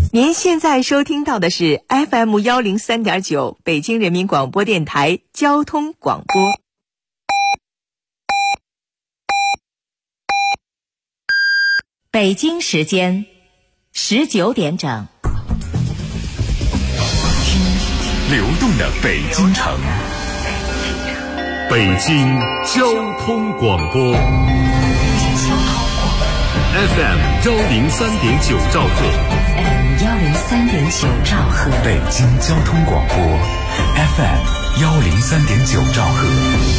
您现在收听到的是 FM103.9 北京人民广播电台交通广播。北京时间19点整。 流动的北京城，北京交通广播 FM103.9 兆赫 103.9 兆赫， 北京交通广播 FM103.9 兆赫。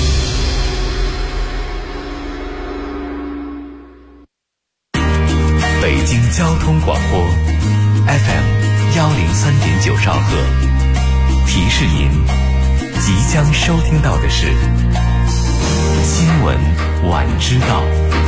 北京交通广播 FM103.9 兆赫，提示您即将收听到的是新闻晚知道。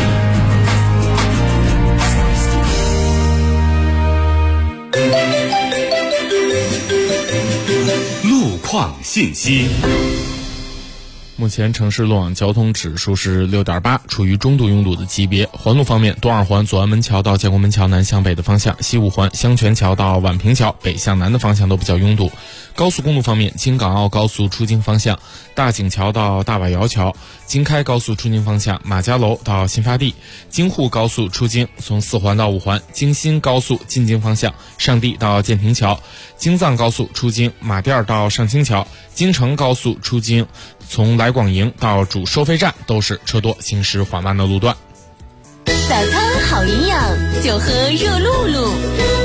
路况信息。 目前城市路网交通指数是 6.8， 处于中度拥堵的级别。环路方面，东二环左安门桥到建国门桥南向北的方向，西五环香泉桥到宛平桥北向南的方向都比较拥堵。高速公路方面，京港澳高速出京方向，大井桥到大瓦窑桥，京开高速出京方向，马家楼到新发地，京沪高速出京从4环到5环，京新高速进京方向，上地到建亭桥，京藏高速出京马甸到上清桥，京承高速出京从来广营到主收费站都是车多行驶缓慢的路段。 早餐好营养，就喝热露露。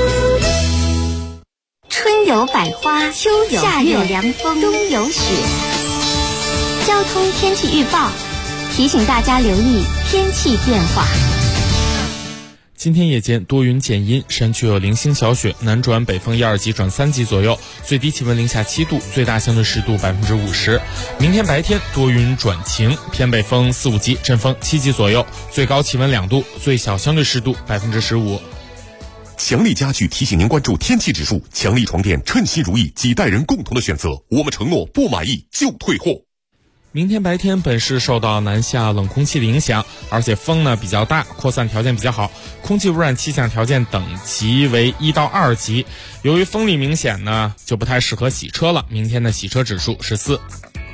春有百花，秋有夏有凉风，冬有雪。交通天气预报提醒大家留意天气变化。 今天夜间多云减阴，山区有零星小雪，南转北风1、2级转3级左右，最低气温零下7度，最大相对湿度50%。明天白天多云转晴，偏北风4、5级，阵风7级左右，最高气温2度，最小相对湿度15%。 强力家具提醒您关注天气指数，强力床垫称心如意，几代人共同的选择，我们承诺不满意就退货。 明天白天本市受到南下冷空气的影响，而且风呢比较大，扩散条件比较好，空气污染气象条件等级为1到2级。由于风力明显呢，就不太适合洗车了。明天的洗车指数是4。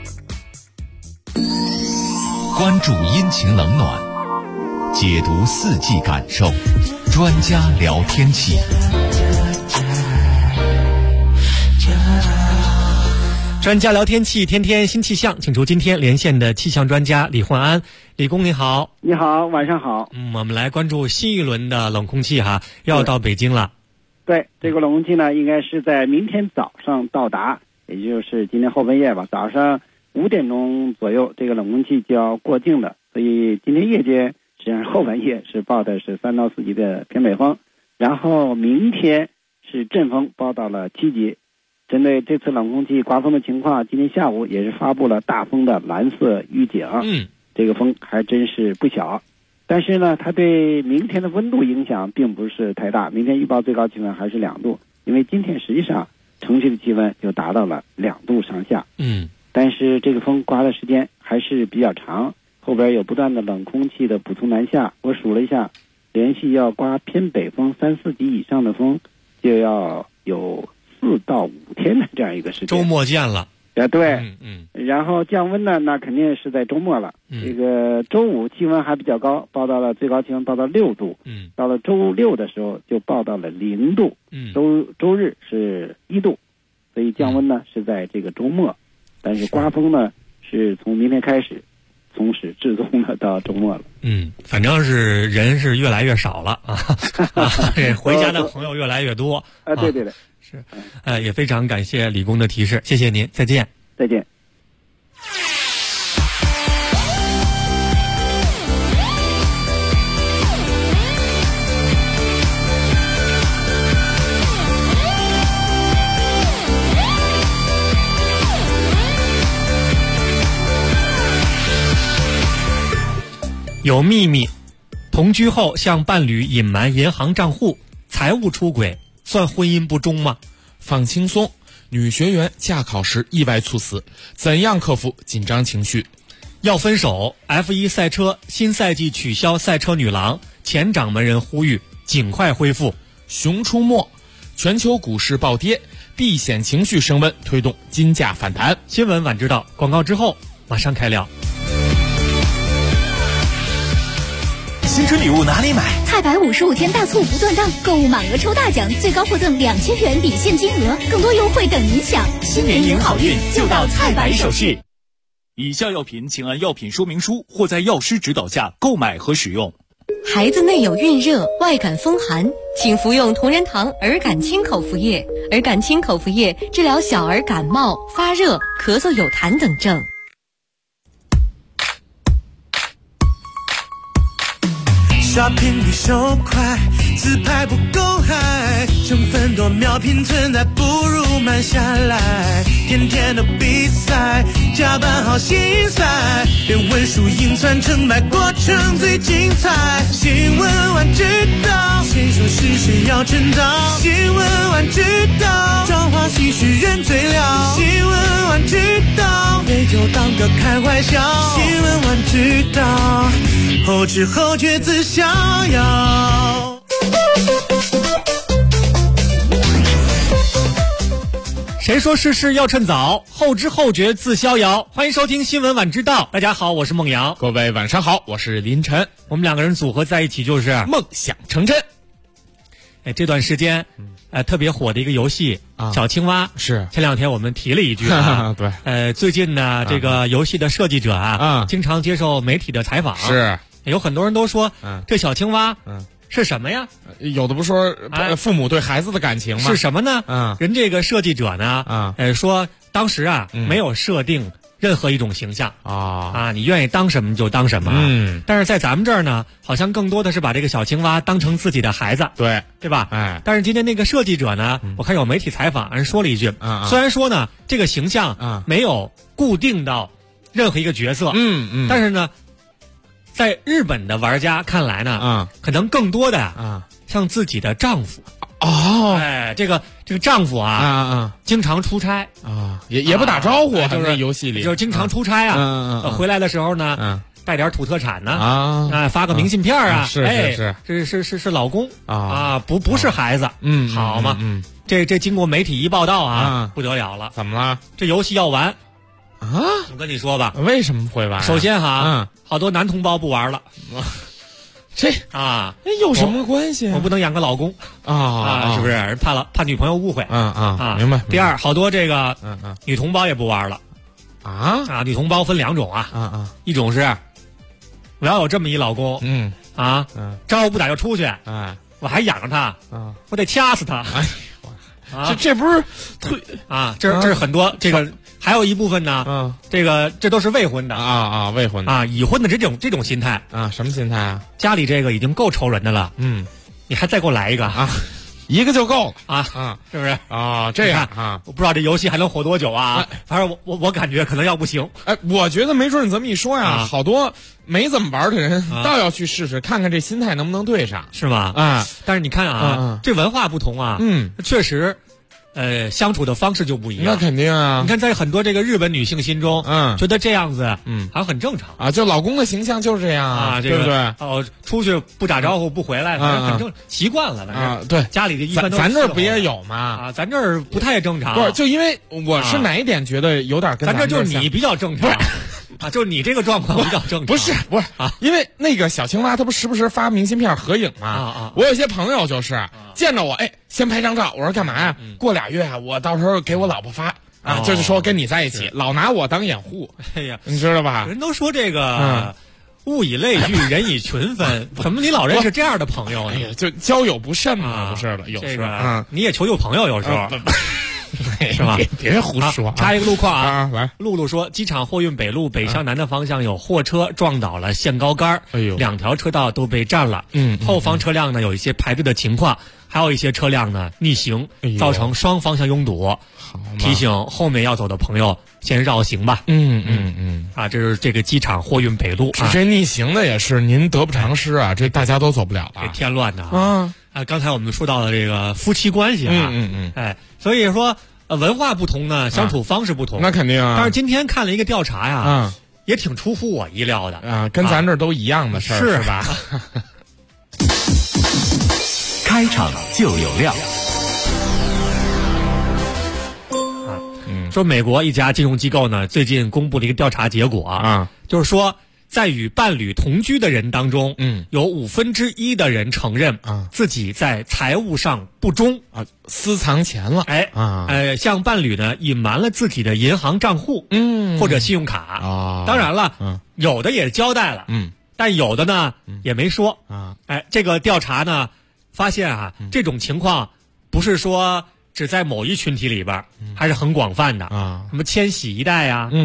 关注阴晴冷暖，解读四季感受，专家聊天气。 专家聊天气，天天新气象，请出今天连线的气象专家李焕安。李工你好。 你好，晚上好。 我们来关注新一轮的冷空气要到北京了。 对，这个冷空气呢，应该是在明天早上到达，也就是今天后半夜吧，早上5点钟左右，这个冷空气就要过境的。所以今天夜间实际上后半夜是报的是3到4级的偏北风，然后明天是阵风报到了7级。针对这次冷空气刮风的情况，今天下午也是发布了大风的蓝色预警。这个风还真是不小，但是呢，它对明天的温度影响并不是太大。明天预报最高气温还是2度，因为今天实际上城区的气温就达到了2度上下。但是这个风刮的时间还是比较长，后边有不断的冷空气的补充南下。我数了一下，连续要刮偏北风3、4级以上的风，就要有4到5天的这样一个时间。 周末见了。 对。然后降温呢，那肯定是在周末了。这个周五气温还比较高，报到了最高气温报到6度。到了周6的时候就报到了0度。周日是1度，所以降温呢是在这个周末，但是刮风呢是从明天开始，从始至终的到周末了。 反正是人是越来越少了回家的朋友越来越多对。 是，也非常感谢李工的提示，谢谢您，再见。 再见。 有秘密，同居后向伴侣隐瞒银行账户，财务出轨，算婚姻不忠吗？ 放轻松，女学员驾考时意外猝死，怎样克服紧张情绪？ 要分手 ，F1 赛车新赛季取消赛车女郎，前掌门人呼吁尽快恢复。 熊出没， 全球股市暴跌，避险情绪升温，推动金价反弹。 新闻晚知道，广告之后马上开聊。 新春礼物哪里买？ 菜百55天大促不断档，购物满额抽大奖，最高获赠2000元抵现金额，更多优惠等您享。 新年迎好运就到菜百首饰。以下药品请按药品说明书或在药师指导下购买和使用。 孩子内有孕热、外感风寒，请服用同仁堂儿感清口服液。儿感清口服液治疗小儿感冒、发热、咳嗽有痰等症。 shopping 比手快，自拍不够嗨，成分多秒拼存在，不如慢下来。天天都比赛，加班好心塞，别问输赢算成败，过程最精彩。新闻晚知道，谁说是谁要称道？新闻晚知道，朝花夕拾人最了。新闻晚知道，杯酒当歌开怀笑。新闻晚知道，后知后觉自逍遥。 谁说事事要趁早，后知后觉自逍遥。欢迎收听新闻晚知道，大家好，我是孟阳。 各位晚上好，我是林晨。 我们两个人组合在一起就是梦想成真。 这段时间特别火的一个游戏小青蛙， 是前两天我们提了一句对， 最近呢这个游戏的设计者经常接受媒体的采访， 是有很多人都说这小青蛙是什么呀？ 有的不说父母对孩子的感情吗？ 是什么呢？人这个设计者呢说当时没有设定任何一种形象你愿意当什么就当什么但是在咱们这儿呢，好像更多的是把这个小青蛙当成自己的孩子，对吧？但是今天那个设计者呢，我看有媒体采访人说了一句虽然说呢这个形象没有固定到任何一个角色但是呢在日本的玩家看来呢可能更多的像自己的丈夫这个丈夫经常出差也不打招呼就是游戏里就是经常出差回来的时候呢带点土特产呢发个明信片是老公不是孩子好嘛这经过媒体一报道不得了了， 怎么了？ 这游戏要完我跟你说吧， 为什么会玩？ 首先好多男同胞不玩了这有什么关系我不能养个老公是不是？怕女朋友误会明白。 第二，好多这个女同胞也不玩了女同胞分两种一种是我要有这么一老公招呼不打就出去我还养着他我得掐死他这不是这是很多这个还有一部分呢这都是未婚的未婚的已婚的这种心态什么心态家里这个已经够愁人的了你还再给我来一个一个就够了是不是这样我不知道这游戏还能火多久反正我感觉可能要不行我觉得没准你这么一说呀好多没怎么玩的人倒要去试试看看这心态能不能对上， 是吗但是你看这文化不同确实相处的方式就不一样。 那肯定你看在很多这个日本女性心中觉得这样子好像很正常就老公的形象就是这样对不对出去不打招呼不回来很正习惯了反正对家里的一般都咱这儿不也有吗咱这儿不太正常不是就因为我是哪一点觉得有点跟咱这就是你比较正常就是你这个状况比较正常不是因为那个小青蛙它不时不时发明信片合影吗我有些朋友就是见着我先拍张照，我说干嘛呀过2月我到时候给我老婆发就是说跟你在一起老拿我当掩护你知道吧人都说这个物以类聚人以群分怎么你老认识这样的朋友呢就交友不慎嘛不是的有时候你也求求朋友有时候是吧？ 别胡说插一个路况来， 露露说，机场货运北路北向南的方向有货车撞倒了限高杆，2条车道都被占了。后方车辆呢有一些排队的情况，还有一些车辆呢逆行，造成双方向拥堵。提醒后面要走的朋友先绕行吧。这是这个机场货运北路。 这逆行的也是您得不偿失这大家都走不了了。 这添乱的刚才我们说到了这个夫妻关系所以说文化不同呢相处方式不同那肯定但是今天看了一个调查也挺出乎我意料的跟咱这都一样的事儿是吧开场就有料说美国一家金融机构呢最近公布了一个调查结果啊，就是说在与伴侣同居的人当中，有1/5的人承认自己在财务上不忠啊，私藏钱了， 向伴侣呢隐瞒了自己的银行账户，或者信用卡啊。当然了，有的也交代了，但有的呢也没说啊。这个调查呢发现啊，这种情况不是说只在某一群体里边，还是很广泛的啊。什么千禧一代呀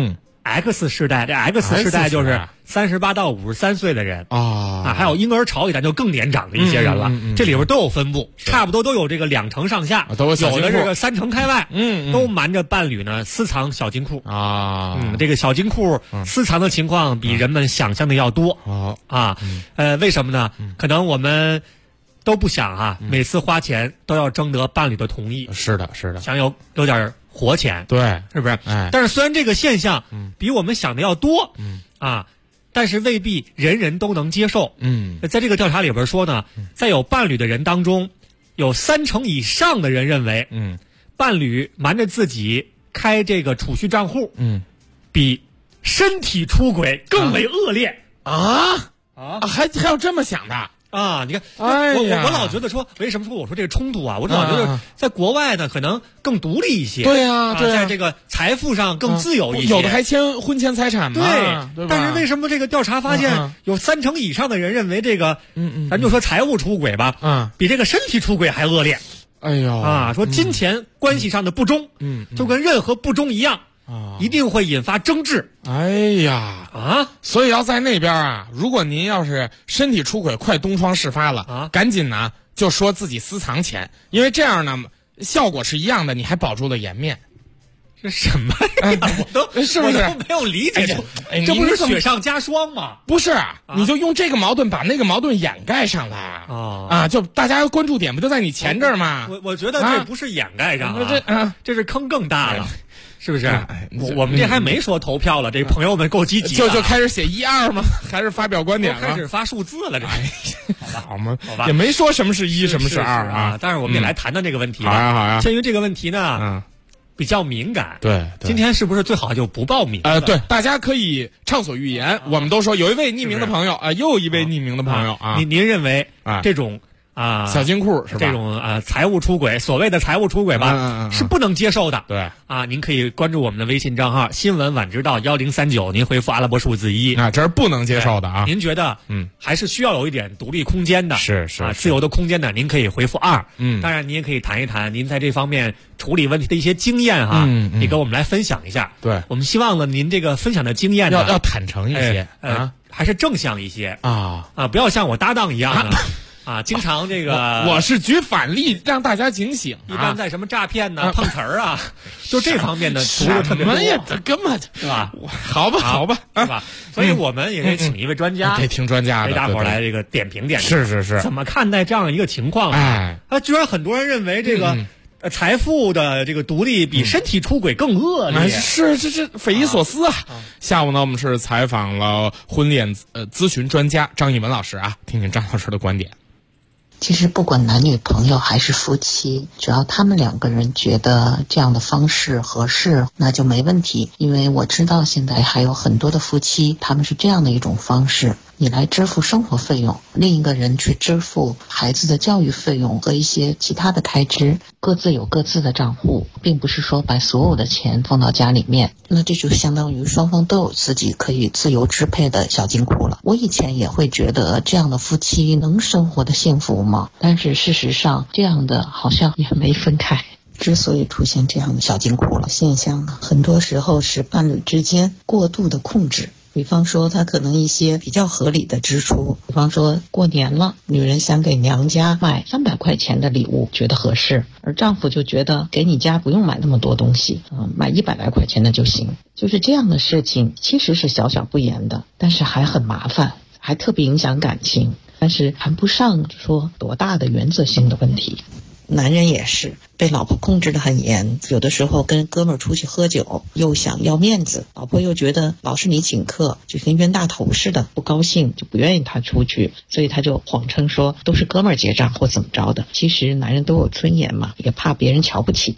，X 世代，这 X 世代就是38到53岁的人啊，还有婴儿潮一代就更年长的一些人了，这里边都有分布，差不多都有这个2成上下，有的这个3成开外，都瞒着伴侣呢私藏小金库啊，这个小金库私藏的情况比人们想象的要多啊，为什么呢？可能我们都不想啊，每次花钱都要征得伴侣的同意， 是的，是的， 想有点活钱， 对， 是不是？但是虽然这个现象比我们想的要多，但是未必人人都能接受。在这个调查里边说呢，在有伴侣的人当中，有3成以上的人认为，伴侣瞒着自己开这个储蓄账户，比身体出轨更为恶劣还有这么想的。 啊，你看，我老觉得说，为什么说我说这个冲突啊？我老觉得在国外呢，可能更独立一些， 对呀， 在这个财富上更自由一些， 有的还签婚前财产嘛，对吧？ 但是为什么这个调查发现有3成以上的人认为这个，咱就说财务出轨吧，比这个身体出轨还恶劣？ 哎呦说金钱关系上的不忠，就跟任何不忠一样。一定会引发争执。 哎呀所以要在那边啊，如果您要是身体出轨快东窗事发了赶紧呢就说自己私藏钱，因为这样呢效果是一样的，你还保住了颜面。 这什么呀？我都是不是没有理解这不是雪上加霜吗？ 不是你就用这个矛盾把那个矛盾掩盖上来就大家关注点不就在你钱这儿吗？ 我觉得这不是掩盖上这是坑更大了。是不是？我们这还没说投票了，这朋友们够积极， 就开始写1、2吗？还是发表观点了？ 开始发数字了，这好吗？也没说什么是1，什么是2 啊。但是我们也来谈谈这个问题吧。 好呀。 鉴于这个问题呢，比较敏感。 对， 今天是不是最好就不报名？ 对，大家可以畅所欲言。我们都说有一位匿名的朋友又有一位匿名的朋友啊。 您认为这种？ 小金库是吧？ 这种财务出轨，所谓的财务出轨吧，是不能接受的。 对您可以关注我们的微信账号新闻晚知道1039，您回复阿拉伯数字1 这是不能接受的啊。 您觉得还是需要有一点独立空间的， 是自由的空间的，您可以回复2。当然您也可以谈一谈您在这方面处理问题的一些经验你跟我们来分享一下。 对， 我们希望呢您这个分享的经验呢要坦诚一些还是正向一些不要像我搭档一样的。经常这个我是举反例让大家警醒。 一般在什么诈骗呢、碰瓷儿就这方面的图的特别多。 根本是吧？ 好吧， 是吧？所以我们也可以请一位专家， 得听专家的， 给大伙来这个点评点评。是， 怎么看待这样一个情况？居然很多人认为这个财富的这个独立比身体出轨更恶劣， 是这匪夷所思啊！下午呢，我们是采访了婚恋咨询专家张艺文老师听听张老师的观点。 其实不管男女朋友还是夫妻，只要他们2个人觉得这样的方式合适，那就没问题。因为我知道现在还有很多的夫妻，他们是这样的一种方式，你来支付生活费用，另一个人去支付孩子的教育费用和一些其他的开支，各自有各自的账户，并不是说把所有的钱放到家里面，那这就相当于双方都有自己可以自由支配的小金库了。我以前也会觉得这样的夫妻能生活的幸福吗？但是事实上这样的好像也没分开。之所以出现这样的小金库了现象很多时候是伴侣之间过度的控制。比方说他可能一些比较合理的支出，比方说过年了，女人想给娘家买300块钱的礼物觉得合适，而丈夫就觉得给你家不用买那么多东西买100来块钱的就行。就是这样的事情其实是小小不言的，但是还很麻烦，还特别影响感情，但是谈不上说多大的原则性的问题。男人也是被老婆控制得很严，有的时候跟哥们儿出去喝酒，又想要面子，老婆又觉得老是你请客，就跟冤大头似的，不高兴就不愿意他出去，所以他就谎称说都是哥们儿结账或怎么着的。其实男人都有尊严嘛，也怕别人瞧不起他。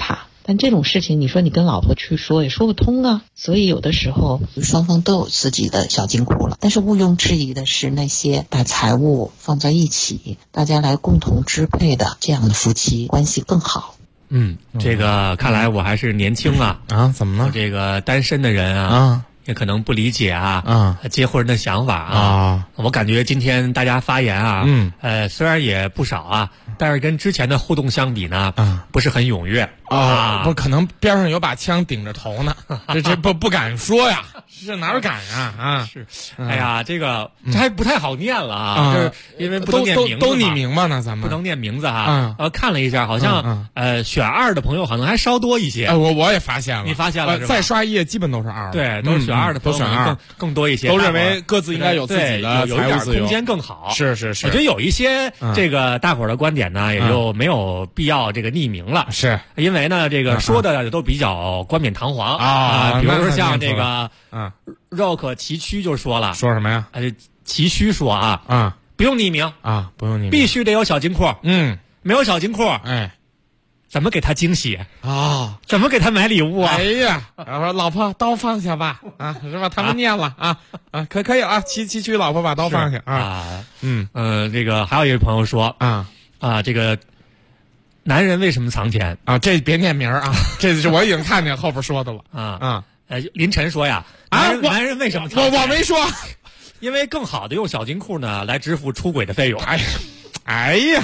但这种事情你说你跟老婆去说也说不通啊。所以有的时候双方都有自己的小金库了，但是毋庸置疑的是，那些把财务放在一起，大家来共同支配的这样的夫妻关系更好。 这个看来我还是年轻啊。 怎么了？ 这个单身的人啊也可能不理解结婚人的想法我感觉今天大家发言虽然也不少但是跟之前的互动相比呢不是很踊跃不可能边上有把枪顶着头呢这不敢说呀，这哪敢是哎呀，这还不太好念了就是因为不能念名字都匿名嘛呢，咱们不能念名字看了一下好像选2的朋友好像还稍多一些我也发现了。 你发现了是吧？ 再刷一页基本都是2， 对，都是选2的朋友们更多一些， 都认为各自应该有自己的有一点空间更好。 是我觉得有一些这个大伙儿的观点呢也就没有必要这个匿名了， 是因为呢这个说的都比较冠冕堂皇比如说像这个Rock 崎岖就说了， 说什么呀？ 崎岖说不用匿名不用匿名， 必须得有小金库。没有小金库怎么给他惊喜怎么给他买礼物哎呀，然后老婆刀放下吧是吧？他们念了可以崎岖老婆把刀放下这个还有一位朋友说这个男人为什么藏钱这别念名这是我已经看见后边说的了林晨说呀男人为什么藏钱？ 我没说， 因为更好的用小金库呢来支付出轨的费用。 哎呀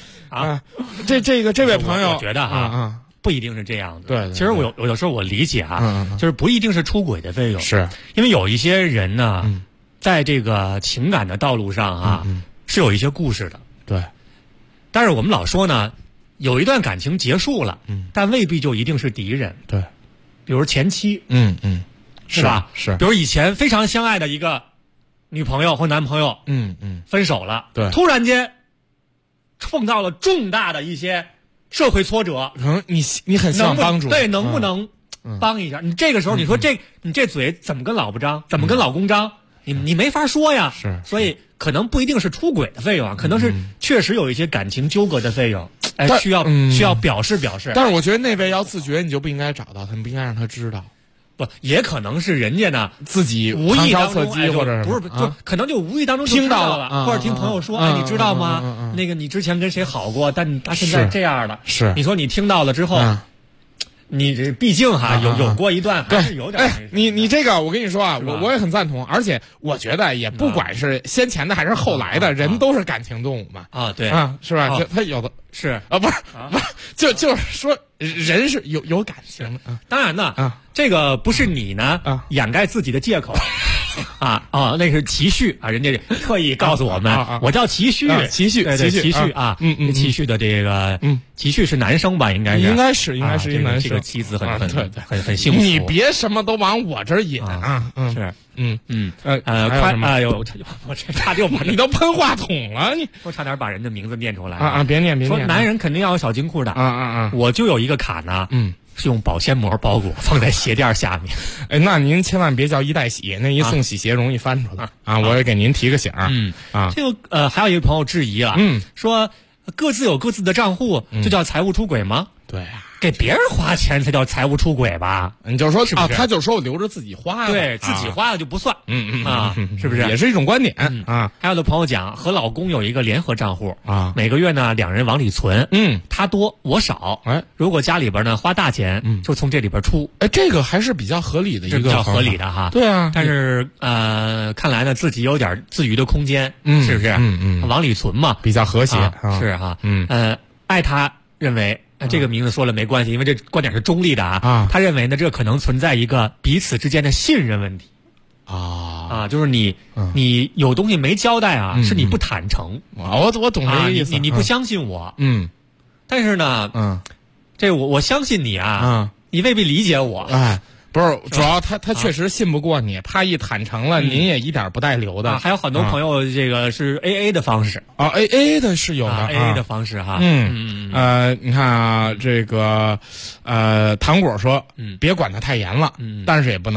这位朋友， 我觉得不一定是这样的。 对， 其实我有时候我理解就是不一定是出轨的费用， 是因为有一些人呢在这个情感的道路上是有一些故事的。 对， 但是我们老说呢，有一段感情结束了但未必就一定是敌人。 对， 比如前妻是吧？ 是比如以前非常相爱的一个女朋友或男朋友分手了， 对， 突然间碰到了重大的一些社会挫折， 可能你很希望帮助， 对，能不能帮一下？你这个时候你说你这嘴怎么跟老婆张，怎么跟老公张？你没法说呀。 是， 所以可能不一定是出轨的费用可能是确实有一些感情纠葛的费用需要表示。 但是我觉得那位要自觉，你就不应该找到他，你不应该让他知道。 不，也可能是人家呢自己无意当侧击，或者不是就可能就无意当中听到了，或者听朋友说，你知道吗？那个你之前跟谁好过，但他现在这样的， 是你说你听到了之后，你这毕竟有过一段还是有点。 你这个我跟你说我也很赞同，而且我觉得也不管是先前的还是后来的人，都是感情动物嘛。 对是吧？他有的是不是就是说人是有感情的。 当然呢这个不是你呢掩盖自己的借口那是齐旭人家特意告诉我们我叫齐旭齐旭对齐旭齐旭的这个齐旭是男生吧？应该是一男生，这个妻子很幸福。 你别什么都往我这儿引是我这差点把你都喷话筒了， 我差点把人的名字念出来别念说男人肯定要有小金库的我就有一个卡呢是用保鲜膜包裹放在鞋垫下面。 那您千万别叫一代洗，那一送洗鞋容易翻出来我也给您提个醒这个还有一个朋友质疑了说各自有各自的账户就叫财务出轨吗？ 对给别人花钱才叫财务出轨吧？ 你就说他就说我留着自己花呀， 对自己花的就不算，是不是？ 也是一种观点还有的朋友讲和老公有一个联合账户每个月呢两人往里存，他多我少，如果家里边呢花大钱，就从这里边出， 这个还是比较合理的一个， 比较合理的哈。 对啊， 但是看来呢自己有点自娱的空间，是不是？往里存嘛， 比较和谐， 是哈。爱他认为。这个名字说了没关系，因为这观点是中立的他认为呢，这可能存在一个彼此之间的信任问题就是你有东西没交代是你不坦诚我懂这个意思， 你不相信我但是呢这我相信你你未必理解我不是，主要他确实信不过你，怕一坦诚了，您也一点不带留的。 还有很多朋友这个是 AA 的方式 AA 的是有的 ，AA 的方式哈。 你看这个糖果说，别管他太严了，但是也不能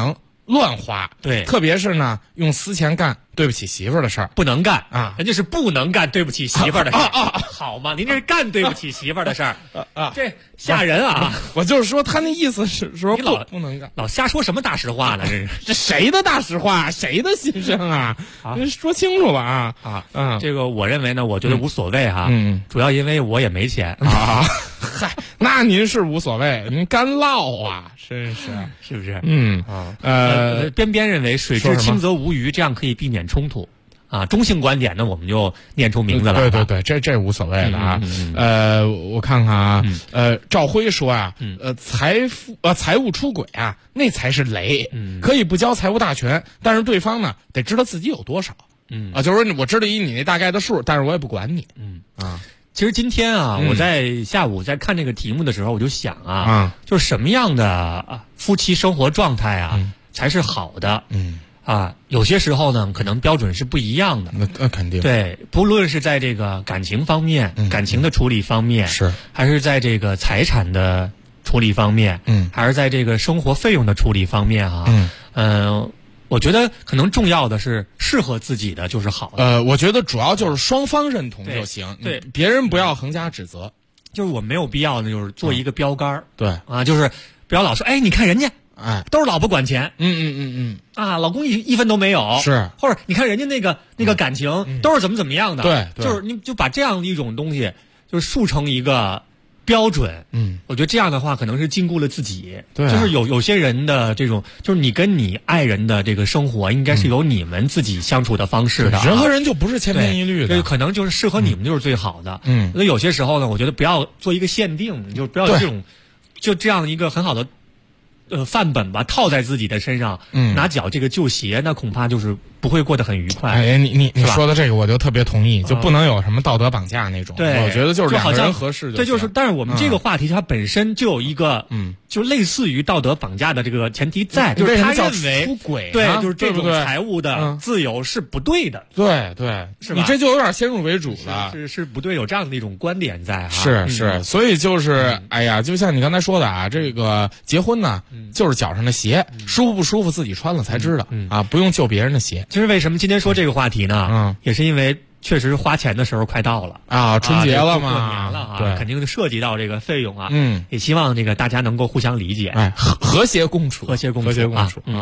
乱花。 对， 特别是呢，用私钱干对不起媳妇儿的事儿， 不能干啊！ 人家是不能干对不起媳妇儿的事儿好吗？您这是干对不起媳妇儿的事儿这吓人啊！ 我就是说，他那意思是说你老不能干， 老瞎说什么大实话呢？ 这谁的大实话，谁的心声啊？说清楚了啊！ 这个我认为呢，我觉得无所谓哈。主要因为我也没钱啊。嗨，那您是无所谓，您干唠啊，真是是不是？边边认为水至清则无鱼，这样可以避免冲突。中性观点呢，我们就念出名字了。 对，这无所谓的啊。我看看啊，赵辉说啊，财务出轨啊，那才是雷。可以不交财务大权，但是对方呢得知道自己有多少。就是说我知道你那大概的数，但是我也不管你。 其实今天啊，我在下午在看这个题目的时候，我就想就是什么样的夫妻生活状态才是好的。有些时候呢，可能标准是不一样的。 那肯定。 对，不论是在这个感情方面，感情的处理方面， 是， 还是在这个财产的处理方面，还是在这个生活费用的处理方面我觉得可能重要的是适合自己的就是好的。 我觉得主要就是双方认同就行。 对， 别人不要横加指责。 就是我没有必要呢，就是做一个标杆。 对就是不要老说，你看人家。都是老婆管钱，老公一分都没有， 是， 或者你看人家那个感情都是怎么样的， 对， 就是你就把这样的一种东西就是树成一个标准，我觉得这样的话可能是禁锢了自己， 对， 就是有些人的这种，就是你跟你爱人的这个生活应该是有你们自己相处的方式的， 人和人就不是千篇一律的， 可能就是适合你们就是最好的，所以有些时候呢，我觉得不要做一个限定，你就不要这种，就这样一个很好的。范本吧，套在自己的身上，拿脚这个旧鞋，那恐怕就是不会过得很愉快。 你说的这个我就特别同意，就不能有什么道德绑架那种。 对， 我觉得就是两个人合适就。 对，就是，但是我们这个话题它本身就有一个，就类似于道德绑架的这个前提在，就是他认为出轨， 对，就是这种财务的自由是不对的。 对， 是吧？ 你这就有点先入为主了， 是不对，有这样的一种观点在。 是，所以就是，就像你刚才说的这个结婚呢。就是脚上的鞋舒不舒服自己穿了才知道不用就别人的鞋。 其实为什么今天说这个话题呢？也是因为确实花钱的时候快到了春节了嘛， 过年了对， 肯定涉及到这个费用也希望这个大家能够互相理解， 和谐共处， 和谐共处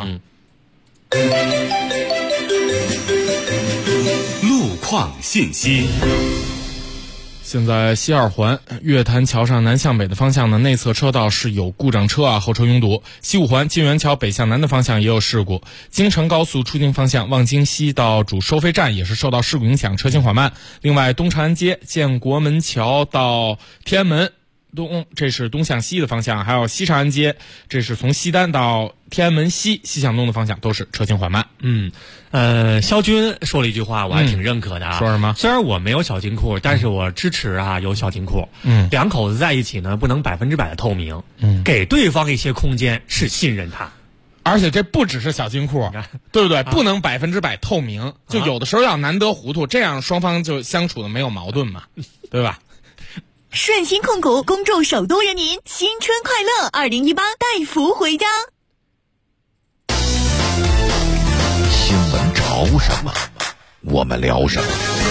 路况信息。 现在西二环月坛桥上南向北的方向呢，内侧车道是有故障车后车拥堵。西五环金源桥北向南的方向也有事故。京承高速出京方向望京西到主收费站也是受到事故影响，车行缓慢。另外，东长安街建国门桥到天安门东，这是东向西的方向，还有西长安街，这是从西单到天安门西西向东的方向，都是车行缓慢。 肖军说了一句话，我还挺认可的说什么？ 虽然我没有小金库，但是我支持有小金库。两口子在一起呢，不能100%的透明。给对方一些空间，是信任他。 而且这不只是小金库，对不对？不能100%透明，就有的时候要难得糊涂，这样双方就相处的没有矛盾嘛，对吧？ 顺鑫控股恭祝首都人民新春快乐，2018带福回家。 新闻潮什么，我们聊什么。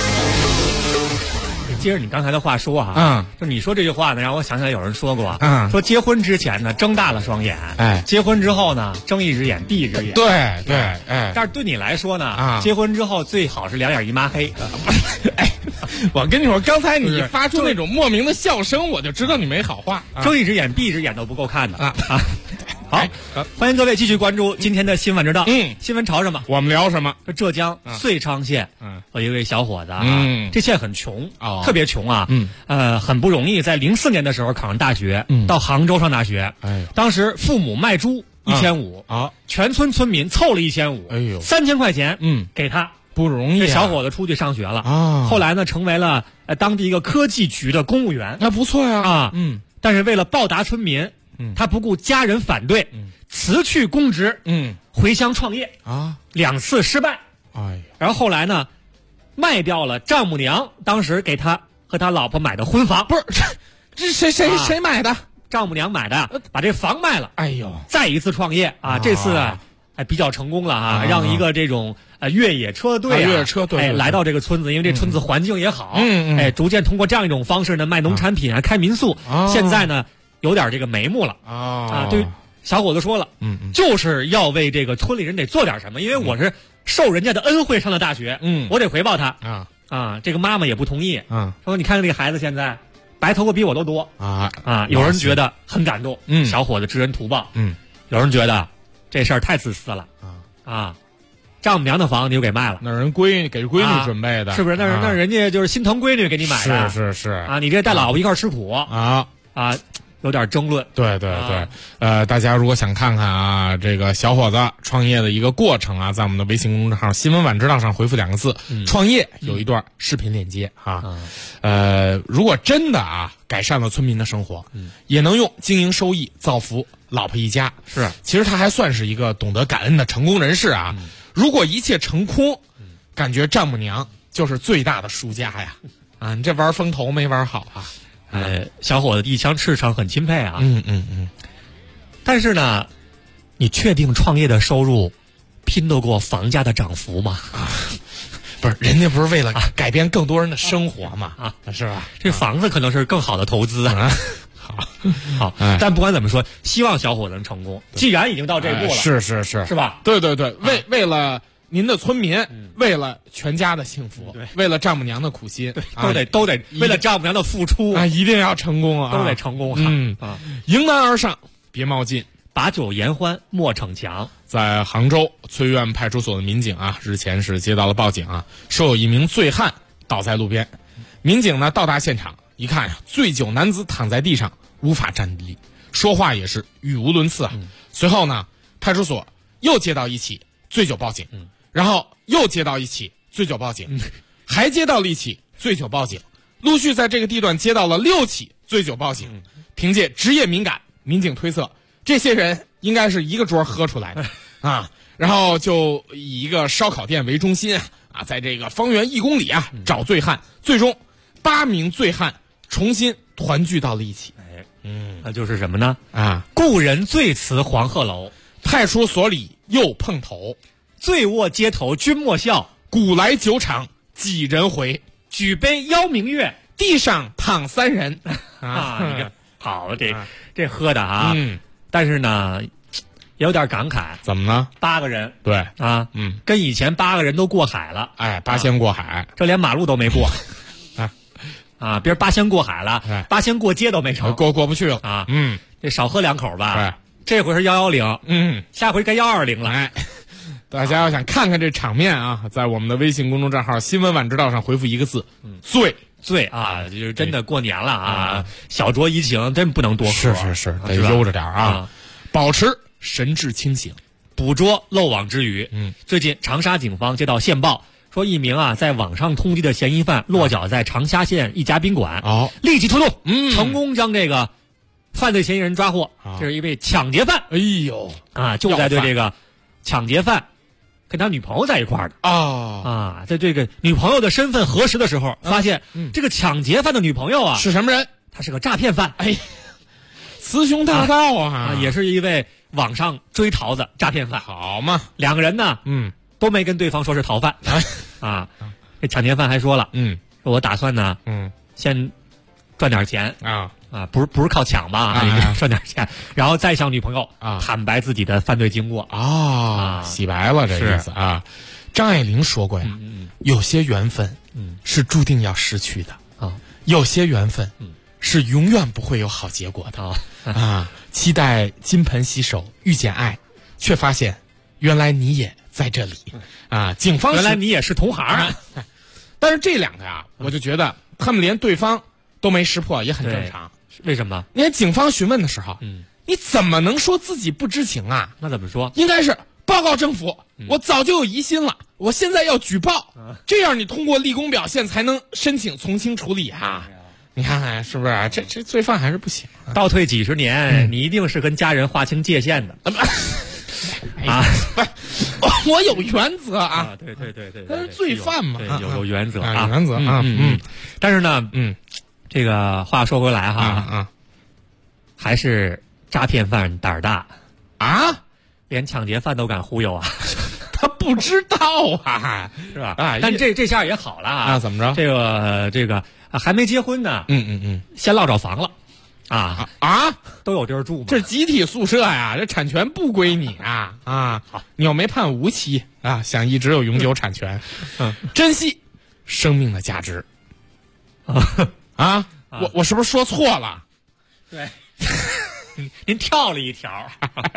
接着你刚才的话说就你说这句话呢，让我想起来有人说过说结婚之前呢睁大了双眼，结婚之后呢睁一只眼闭一只眼。 对， 但是对你来说呢结婚之后最好是两眼一抹黑。 我跟你说，刚才你发出那种莫名的笑声，我就知道你没好话。 睁一只眼闭一只眼都不够看的好，欢迎各位继续关注今天的新闻之道。新闻潮什么， 我们聊什么。 浙江遂昌县有一位小伙子这县很穷特别穷很不容易，在04年的时候考上大学，到杭州上大学。当时父母卖猪1500全村村民凑了1500 3000块钱给他， 不容易。 这小伙子出去上学了后来呢成为了当地一个科技局的公务员。 那不错呀但是为了报答村民他不顾家人反对辞去公职回乡创业2次失败然后后来呢卖掉了丈母娘当时给他和他老婆买的婚房。 不是这谁买的？ 丈母娘买的，把这房卖了。 哎呦， 再一次创业这次比较成功了啊，让一个这种越野车队越野车队来到这个村子，因为这村子环境也好，逐渐通过这样一种方式呢，卖农产品啊，开民宿，现在呢有点这个眉目了对，小伙子说了，就是要为这个村里人得做点什么，因为我是受人家的恩惠上的大学，我得回报他这个妈妈也不同意，说你看看这个孩子现在白头发比我都多有人觉得很感动，小伙子知恩图报，有人觉得这事儿太自私了丈母娘的房你就给卖了， 那人给闺女准备的， 是不是？那人家就是心疼闺女给你买的， 是你这带老婆一块吃苦有点争论。 对，大家如果想看看这个小伙子创业的一个过程在我们的微信公众号新闻晚知道上回复2个字创业，有一段视频链接如果真的改善了村民的生活，也能用经营收益造福老婆一家。 是， 其实他还算是一个懂得感恩的成功人士如果一切成空，感觉丈母娘就是最大的输家呀你这玩风投没玩好小伙子一腔赤诚，很钦佩但是呢，你确定创业的收入拼得过房价的涨幅吗？ 不是，人家不是为了改变更多人的生活嘛是吧？ 这房子可能是更好的投资好，但不管怎么说，希望小伙子能成功。既然已经到这步了， 是吧？ 对，为了您的村民，为了全家的幸福，为了丈母娘的苦心， 都得为了丈母娘的付出一定要成功都得成功迎难而上，别冒进， 把酒言欢，莫逞强。 在杭州崔苑派出所的民警日前是接到了报警说有一名醉汉倒在路边。民警呢到达现场一看醉酒男子躺在地上无法站立，说话也是语无伦次随后呢派出所又接到一起醉酒报警，然后又接到一起醉酒报警，还接到了一起醉酒报警，陆续在这个地段接到了6起醉酒报警。凭借职业敏感，民警推测这些人应该是一个桌喝出来的然后就以一个烧烤店为中心在这个方圆1公里找醉汉，最终8名醉汉重新团聚到了一起。 那就是什么呢？故人醉辞黄鹤楼， 派出所里又碰头， 醉卧街头君莫笑， 古来酒场几人回， 举杯邀明月， 地上躺3人你看好这喝的但是呢也有点感慨。 怎么呢 ？8个人， 对跟以前8个人都过海了 ，8仙过海， 这连马路都没过别人8仙过海了，8仙过街都没成， 过不去了这少喝2口吧。这回是110，下回该120了。 大家要想看看这场面在我们的微信公众账号新闻晚知道上回复1个字醉就是真的过年了小酌怡情，真不能多喝， 是得悠着点保持神志清醒， 捕捉漏网之鱼。最近长沙警方接到线报，说一名在网上通缉的嫌疑犯落脚在长沙县一家宾馆，立即出动，成功将这个犯罪嫌疑人抓获。这是一位抢劫犯，就在对这个抢劫犯跟他女朋友在一块儿的在这个女朋友的身份核实的时候，发现这个抢劫犯的女朋友是什么人？ 他是个诈骗犯， 雌雄大盗也是一位网上追逃的诈骗犯。 好嘛 ，2个人呢都没跟对方说是逃犯这抢劫犯还说了说我打算呢先赚点钱不是靠抢吧赚点钱，然后再向女朋友坦白自己的犯罪经过洗白了这意思张爱玲说过呀有些缘分是注定要失去的有些缘分是永远不会有好结果的期待金盆洗手遇见爱，却发现原来你也在这里警方原来你也是同行但是这2个我就觉得他们连对方都没识破也很正常。 为什么？ 你看警方询问的时候你怎么能说自己不知情那怎么说？ 应该是报告政府我早就有疑心了，我现在要举报这样你通过立功表现才能申请从轻处理你看看是不是这罪犯还是不行倒退几十年你一定是跟家人划清界限的我有原则对他是罪犯嘛有原则有原则但是呢这个话说回来还是诈骗犯胆儿大连抢劫犯都敢忽悠啊！ 他不知道啊， 是吧？啊，但这下也好了啊！ 怎么着？ 这个还没结婚呢，先落着房了。都有地儿住吗？ 这集体宿舍呀，这产权不归你啊！你又没判无期啊，想一直有永久产权，珍惜生命的价值我是不是说错了？ 对，您跳了一条。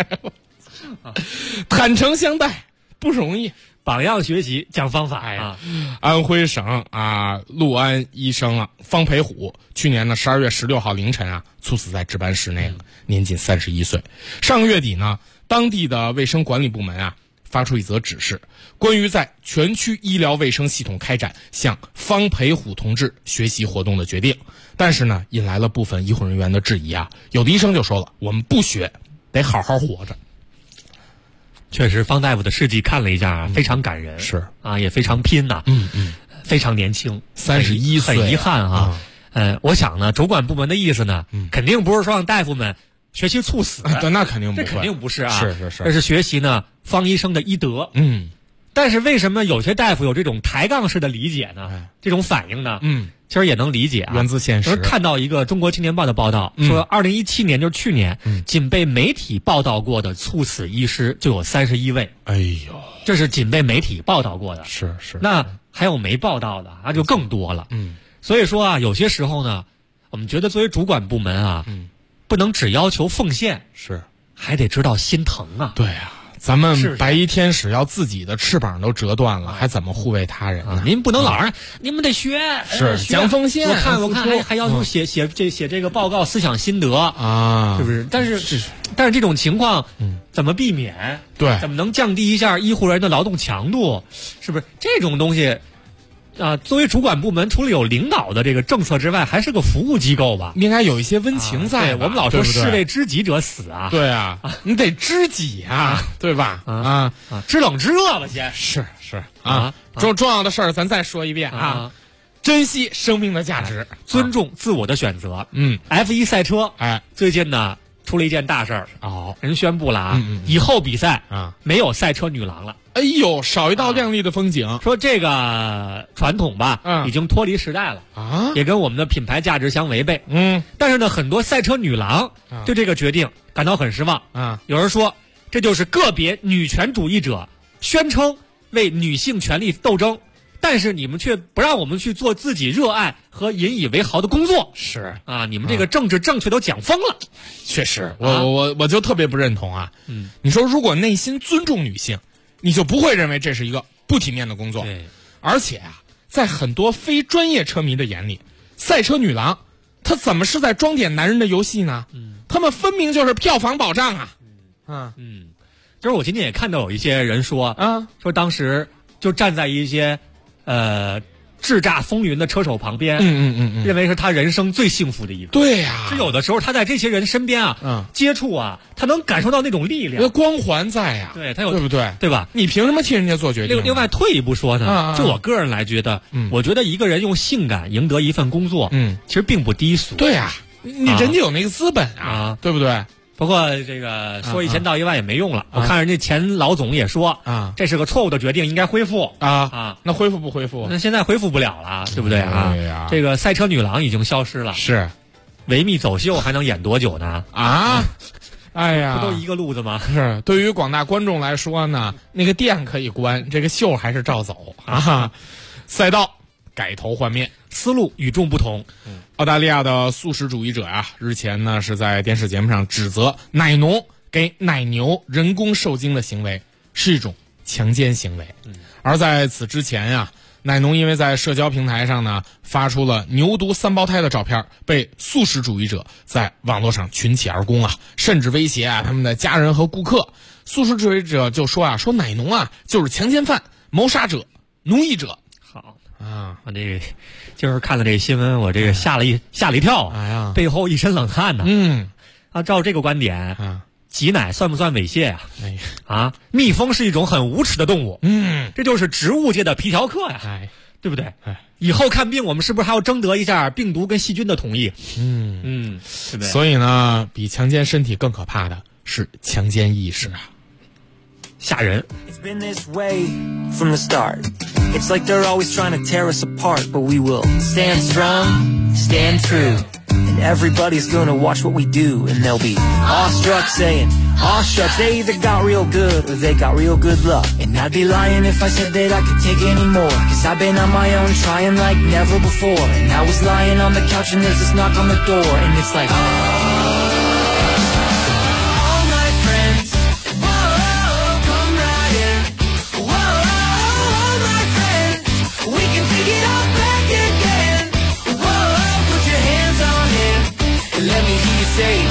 坦诚相待不容易， 榜样学习讲方法安徽省六安医生方培虎，去年呢12月16号凌晨猝死在值班室内了，年仅31岁。上个月底呢，当地的卫生管理部门发出一则指示，关于在全区医疗卫生系统开展向方培虎同志学习活动的决定。但是呢，引来了部分医护人员的质疑有的医生就说了，我们不学，得好好活着。 确实，方大夫的事迹看了一下，非常感人， 是也非常拼非常年轻 ，31岁， 很遗憾我想呢，主管部门的意思呢，肯定不是说让大夫们学习猝死， 那肯定不会， 这肯定不是是， 这是学习呢方医生的医德。但是为什么有些大夫有这种抬杠式的理解呢？这种反应呢？其实也能理解源自现实。 看到一个《中国青年报》的报道，说2017年就是去年，仅被媒体报道过的猝死医师就有31位。 哎呦， 这是仅被媒体报道过的。 是。 那还有没报道的就更多了。所以说有些时候呢，我们觉得作为主管部门不能只要求奉献， 是， 还得知道心疼对咱们白衣天使要自己的翅膀都折断了，还怎么护卫他人您不能老让你们得学， 讲奉献。 我看还要求写这个报告思想心得是不是？但是这种情况怎么避免？ 对， 怎么能降低一下医护人员的劳动强度？是不是这种东西？作为主管部门，除了有领导的这个政策之外，还是个服务机构吧， 应该有一些温情在。 我们老说士为知己者死对你得知己对吧？ 知冷知热吧先。 是重要的事儿，咱再说一遍珍惜生命的价值， 尊重自我的选择。F1 赛车最近呢出了一件大事儿人宣布了以后比赛没有赛车女郎了。 哎呦，少一道亮丽的风景。 说这个传统吧已经脱离时代了也跟我们的品牌价值相违背。但是呢，很多赛车女郎对这个决定感到很失望有人说这就是个别女权主义者宣称为女性权利斗争，但是你们却不让我们去做自己热爱和引以为豪的工作。 是你们这个政治正确都讲疯了。 确实，我就特别不认同你说如果内心尊重女性，你就不会认为这是一个不体面的工作。而且在很多非专业车迷的眼里，赛车女郎她怎么是在装点男人的游戏呢？他们分明就是票房保障就是我今天也看到有一些人说说当时就站在一些叱咤风云的车手旁边认为是他人生最幸福的一个。 对呀， 是有的时候他在这些人身边接触他能感受到那种力量， 光环在对他有， 对不对？ 对吧？ 你凭什么替人家做决定？ 另外退一步说呢就我个人来觉得我觉得一个人用性感赢得一份工作其实并不低俗。 对你人家有那个资本对不对？ 不过这个说1000道1万也没用了我看人家前老总也说这是个错误的决定，应该恢复那恢复不恢复？ 那现在恢复不了了，对不对这个赛车女郎已经消失了， 是维密走秀还能演多久呢？ 哎呀， 不都一个路子吗？ 是，对于广大观众来说呢，那个店可以关，这个秀还是照走赛道改头换面， 思路与众不同。 澳大利亚的素食主义者日前呢是在电视节目上指责奶农给奶牛人工受精的行为是一种强奸行为。而在此之前奶农因为在社交平台上呢发出了牛犊3胞胎的照片，被素食主义者在网络上群起而攻甚至威胁他们的家人和顾客。素食主义者就说说奶农就是强奸犯、谋杀者、奴役者。 好我这个今儿看了这新闻，我这个吓了一跳背后一身冷汗呢。照这个观点挤奶算不算猥亵蜜蜂是一种很无耻的动物这就是植物界的皮条客对不对？以后看病我们是不是还要征得一下病毒跟细菌的同意？对不对？ 所以呢，比强奸身体更可怕的是强奸意识吓人。 It's been this way from the start. It's like they're always trying to tear us apart, but we will stand strong, stand true. And everybody's gonna watch what we do, and they'll be awestruck saying, aw shucks, they either got real good or they got real good luck. And I'd be lying if I said that I could take any more, cause I've been on my own trying like never before. And I was lying on the couch and there's this knock on the door, and it's like, all my friends, whoa, come right in. Whoa, my friends, we can take it all back again. Whoa, put your hands on it, and let me hear you say,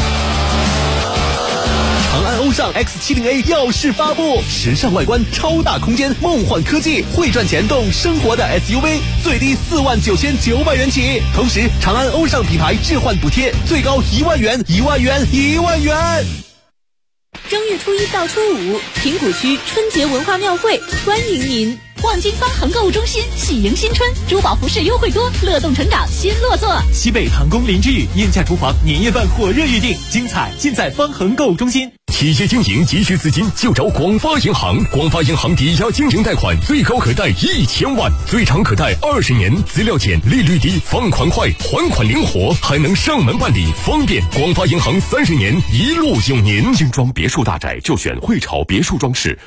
长安欧尚 X70A 耀世发布，时尚外观，超大空间，梦幻科技，会赚钱动生活的 SUV， 最低49900元起。同时，长安欧尚品牌置换补贴最高1万元，1万元，1万元。 正月初1到初5，平谷区春节文化庙会欢迎您！望京方恒购物中心喜迎新春，珠宝服饰优惠多，乐动成长新落座。 西北唐宫林之宇燕价厨房年夜饭火热预定，精彩尽在方恒购物中心。 企业经营急需资金，就找广发银行。广发银行抵押经营贷款最高可贷1000万，最长可贷20年，资料简，利率低，放款快，还款灵活，还能上门办理，方便。广发银行30年一路有您。精装别墅大宅就选汇潮别墅装饰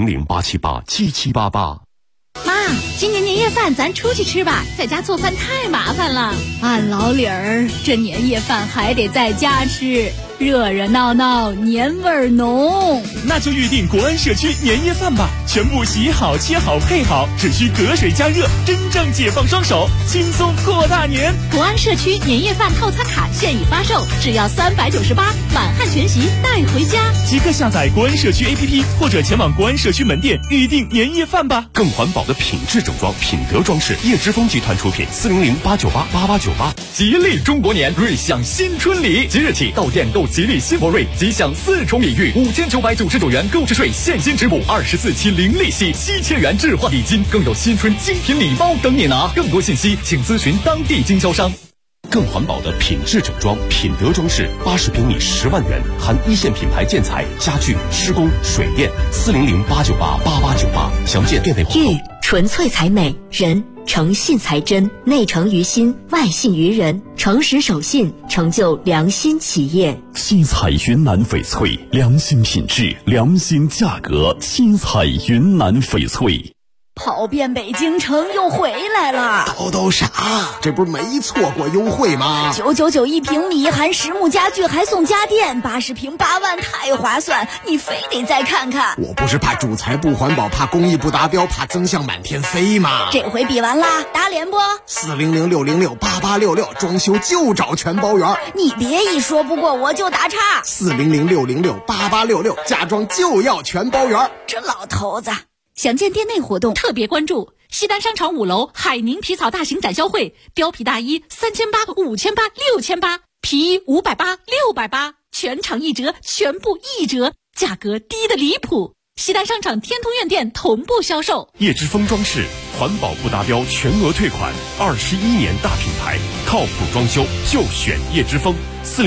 ，400-878-7788。 妈，今年年夜饭咱出去吃吧，在家做饭太麻烦了。 俺老李儿，这年夜饭还得在家吃，热热闹闹，年味儿浓。 那就预定国安社区年夜饭吧，全部洗好、切好、配好，只需隔水加热，真正解放双手，轻松过大年。 国安社区年夜饭套餐卡现已发售，只要398，满汉全席带回家。 即刻下载国安社区 APP， 或者前往国安社区门店预定年夜饭吧。 更环保的品质整装，品德装饰，叶之峰集团出品，400-898-8898。 吉利中国年，瑞享新春礼，即日起到店购吉利新博瑞，即享4重礼遇，5999元购置税现金支付，24期零利息，7000元置换礼金，更有新春精品礼包等你拿。更多信息请咨询当地经销商。 更环保的品质整装，品德装饰，80平米10万元，含一线品牌建材、家具、施工、水电，400-898-8898，详见店内活动。 玉纯粹才美，人诚信才真，内诚于心，外信于人，诚实守信，成就良心企业。 七彩云南翡翠，良心品质，良心价格，七彩云南翡翠。 跑遍北京城又回来了， 都啥？这不是没错过优惠吗 ？999一平米，含实木家具还送家电，80平8万，太划算！你非得再看看。 我不是怕主材不环保，怕工艺不达标，怕增项满天飞吗？ 这回比完啦，打脸不？400-606-8866，装修就找全包圆。你别一说不过我就打岔。 400-606-8866，家装就要全包圆。 这老头子。详见店内活动， 特别关注西单商场5楼海宁皮草大型展销会，貂皮大衣3800、5800、6800，皮衣580、680，全场1折，全部1折，价格低的离谱。西单商场天通苑店同步销售。 叶之峰装饰，环保不达标全额退款，21年大品牌，靠谱装修就选叶之峰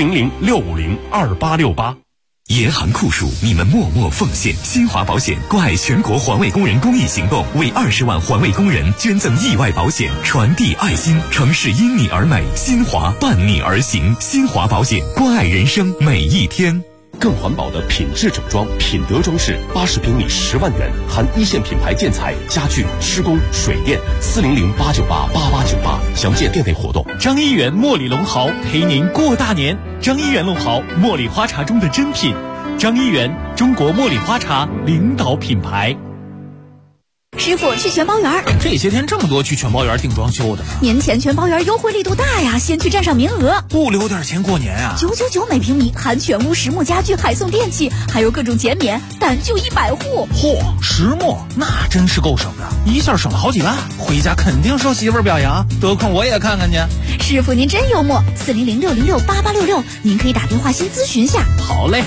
，400-650-2868。 严寒酷暑，你们默默奉献。新华保险关爱全国环卫工人公益行动，为20万环卫工人捐赠意外保险，传递爱心。城市因你而美，新华伴你而行。新华保险，关爱人生每一天。 更环保的品质整装，品德装饰，80平米10万元，含一线品牌建材、家具、施工、水电，400-898-8898，详见店内活动。 张一元茉莉龙毫陪您过大年。张一元龙毫，茉莉花茶中的珍品。张一元，中国茉莉花茶领导品牌。 师傅，去全包园。 这些天这么多去全包园订装修的呢。 年前全包园优惠力度大呀，先去占上名额。 不留点钱过年啊 ！999每平米，含全屋实木家具，还送电器，还有各种减免，但就100户。 嚯，实木那真是够省的，一下省了好几万，回家肯定受媳妇儿表扬，得空我也看看去。 师傅您真幽默，400-606-8866，您可以打电话先咨询下。 好嘞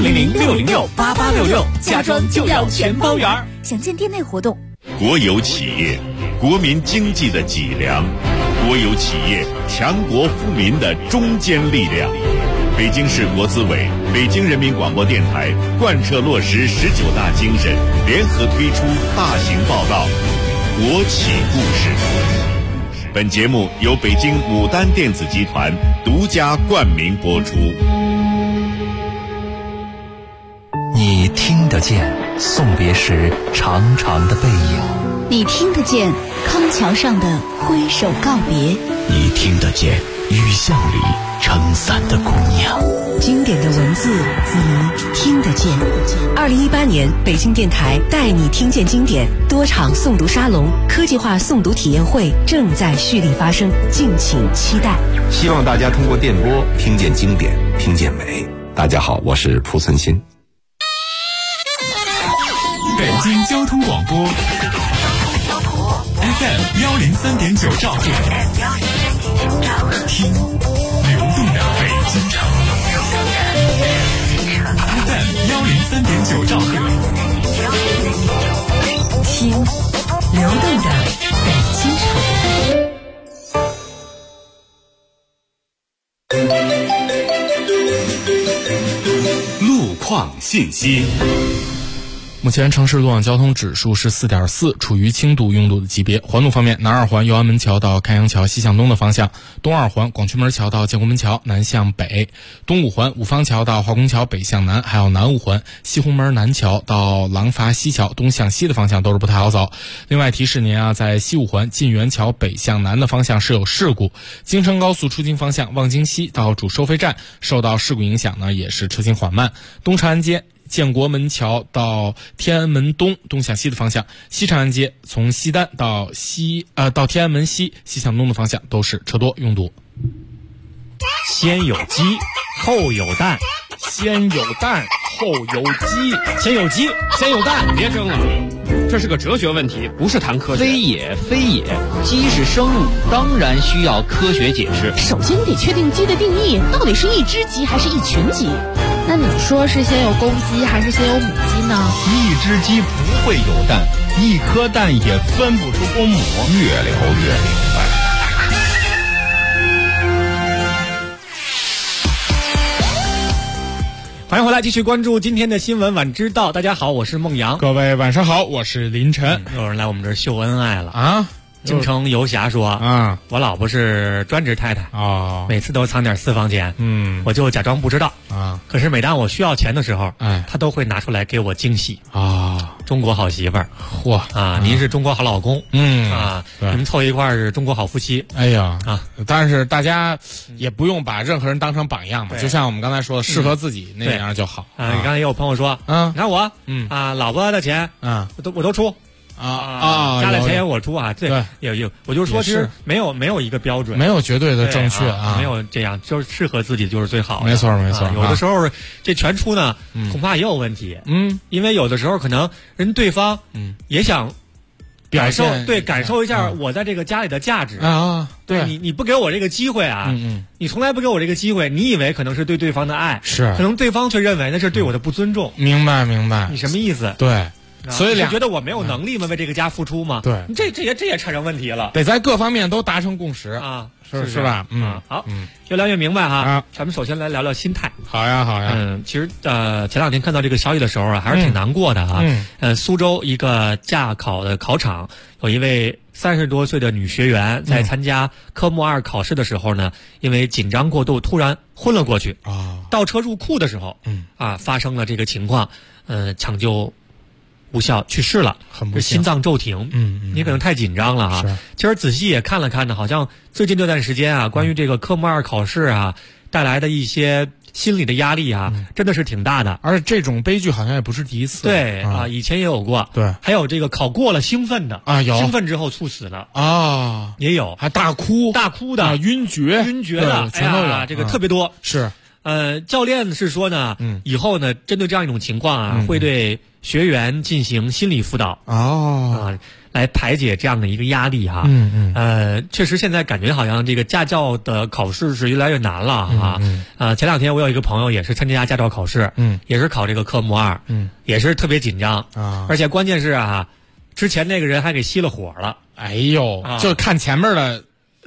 ，400-606-8866，家装就要全包园。 详见店内活动。 国有企业，国民经济的脊梁；国有企业，强国富民的中坚力量。 北京市国资委、北京人民广播电台贯彻落实19大精神，联合推出大型报道《国企故事》。本节目由北京牡丹电子集团独家冠名播出。 你听得见送别时长长的背影， 你听得见康桥上的挥手告别， 你听得见雨巷里撑伞的姑娘。 经典的文字你听得见。 2018年北京电台带你听见经典多场诵读沙龙、科技化诵读体验会正在蓄力发生，敬请期待。 希望大家通过电波听见经典，听见美。大家好，我是蒲存昕。 北京交通广播 FM103.9兆赫，听流动的北京城。FM103.9兆赫， 听流动的北京城。路况信息。 目前城市路网交通指数是4.4，处于轻度拥堵的级别。环路方面，南二环右安门桥到开阳桥西向东的方向，东二环广渠门桥到建国门桥南向北，东五环五方桥到化工桥北向南，还有南五环西红门南桥到廊坊西桥东向西的方向都是不太好走。另外提示您啊，在西五环晋源桥北向南的方向是有事故，京承高速出京方向望京西到主收费站受到事故影响呢，也是车行缓慢。东长安街建国门桥到天安门东东向西的方向，西长安街从西单到到天安门西西向东的方向都是车多拥堵。 先有鸡后有蛋， 先有蛋后有鸡， 先有鸡先有蛋， 别争了，这是个哲学问题，不是谈科学。 非也非也，鸡是生物，当然需要科学解释。 首先得确定鸡的定义，到底是一只鸡还是一群鸡？ 那你说是先有公鸡还是先有母鸡呢？ 一只鸡不会有蛋，一颗蛋也分不出公母。 越聊越明白。 欢迎回来，继续关注今天的新闻晚知道。大家好，我是孟阳。 各位晚上好，我是林晨。 有人来我们这儿秀恩爱了啊！ 京城游侠说啊， 我老婆是专职太太啊， 每次都藏点私房钱，我就假装不知道啊。 可是每当我需要钱的时候，她都会拿出来给我惊喜啊。 中国好媳妇儿， 嚯啊！您是中国好老公，你们凑一块儿是中国好夫妻。 哎呀啊！但是大家也不用把任何人当成榜样嘛，就像我们刚才说的，适合自己那样就好啊。你刚才也有朋友说，你看我，老婆的钱，我都出。家里钱也我出啊，对，有，我就说其实没有一个标准， 没有绝对的正确啊， 没有这样，就是适合自己就是最好的， 没错。 有的时候这全出呢，恐怕也有问题，因为有的时候可能对方也想感受一下我在这个家里的价值啊，对， 你不给我这个机会啊，你从来不给我这个机会，你以为可能是对对方的爱， 是， 可能对方却认为那是对我的不尊重， 明白， 你什么意思？ 对。所以你觉得我没有能力吗？为这个家付出吗？ 对， 这也产生问题了。 得在各方面都达成共识啊， 是吧？ 好，越聊越明白哈。咱们首先来聊聊心态。 好呀。 其实前两天看到这个消息的时候啊，还是挺难过的啊。苏州一个驾考的考场，有一位30多岁的女学员在参加科目2考试的时候呢，因为紧张过度，突然昏了过去啊。倒车入库的时候，发生了这个情况，抢救无效去世了，心脏骤停。你可能太紧张了哈。其实仔细也看了看呢，好像最近这段时间啊，关于这个科目2考试啊带来的一些心理的压力啊，真的是挺大的。 而且这种悲剧好像也不是第一次。 对以前也有过。 对， 还有这个考过了兴奋的啊，有兴奋之后猝死了啊， 也有， 还大哭的， 晕厥的， 全都有， 这个特别多。 是。 教练是说呢，以后呢，针对这样一种情况啊，会对学员进行心理辅导来排解这样的一个压力哈。确实现在感觉好像这个驾照的考试是越来越难了啊。前两天我有一个朋友也是参加驾照考试，也是考这个科目2，也是特别紧张而且关键是之前那个人还给熄了火了。 哎呦，就看前面的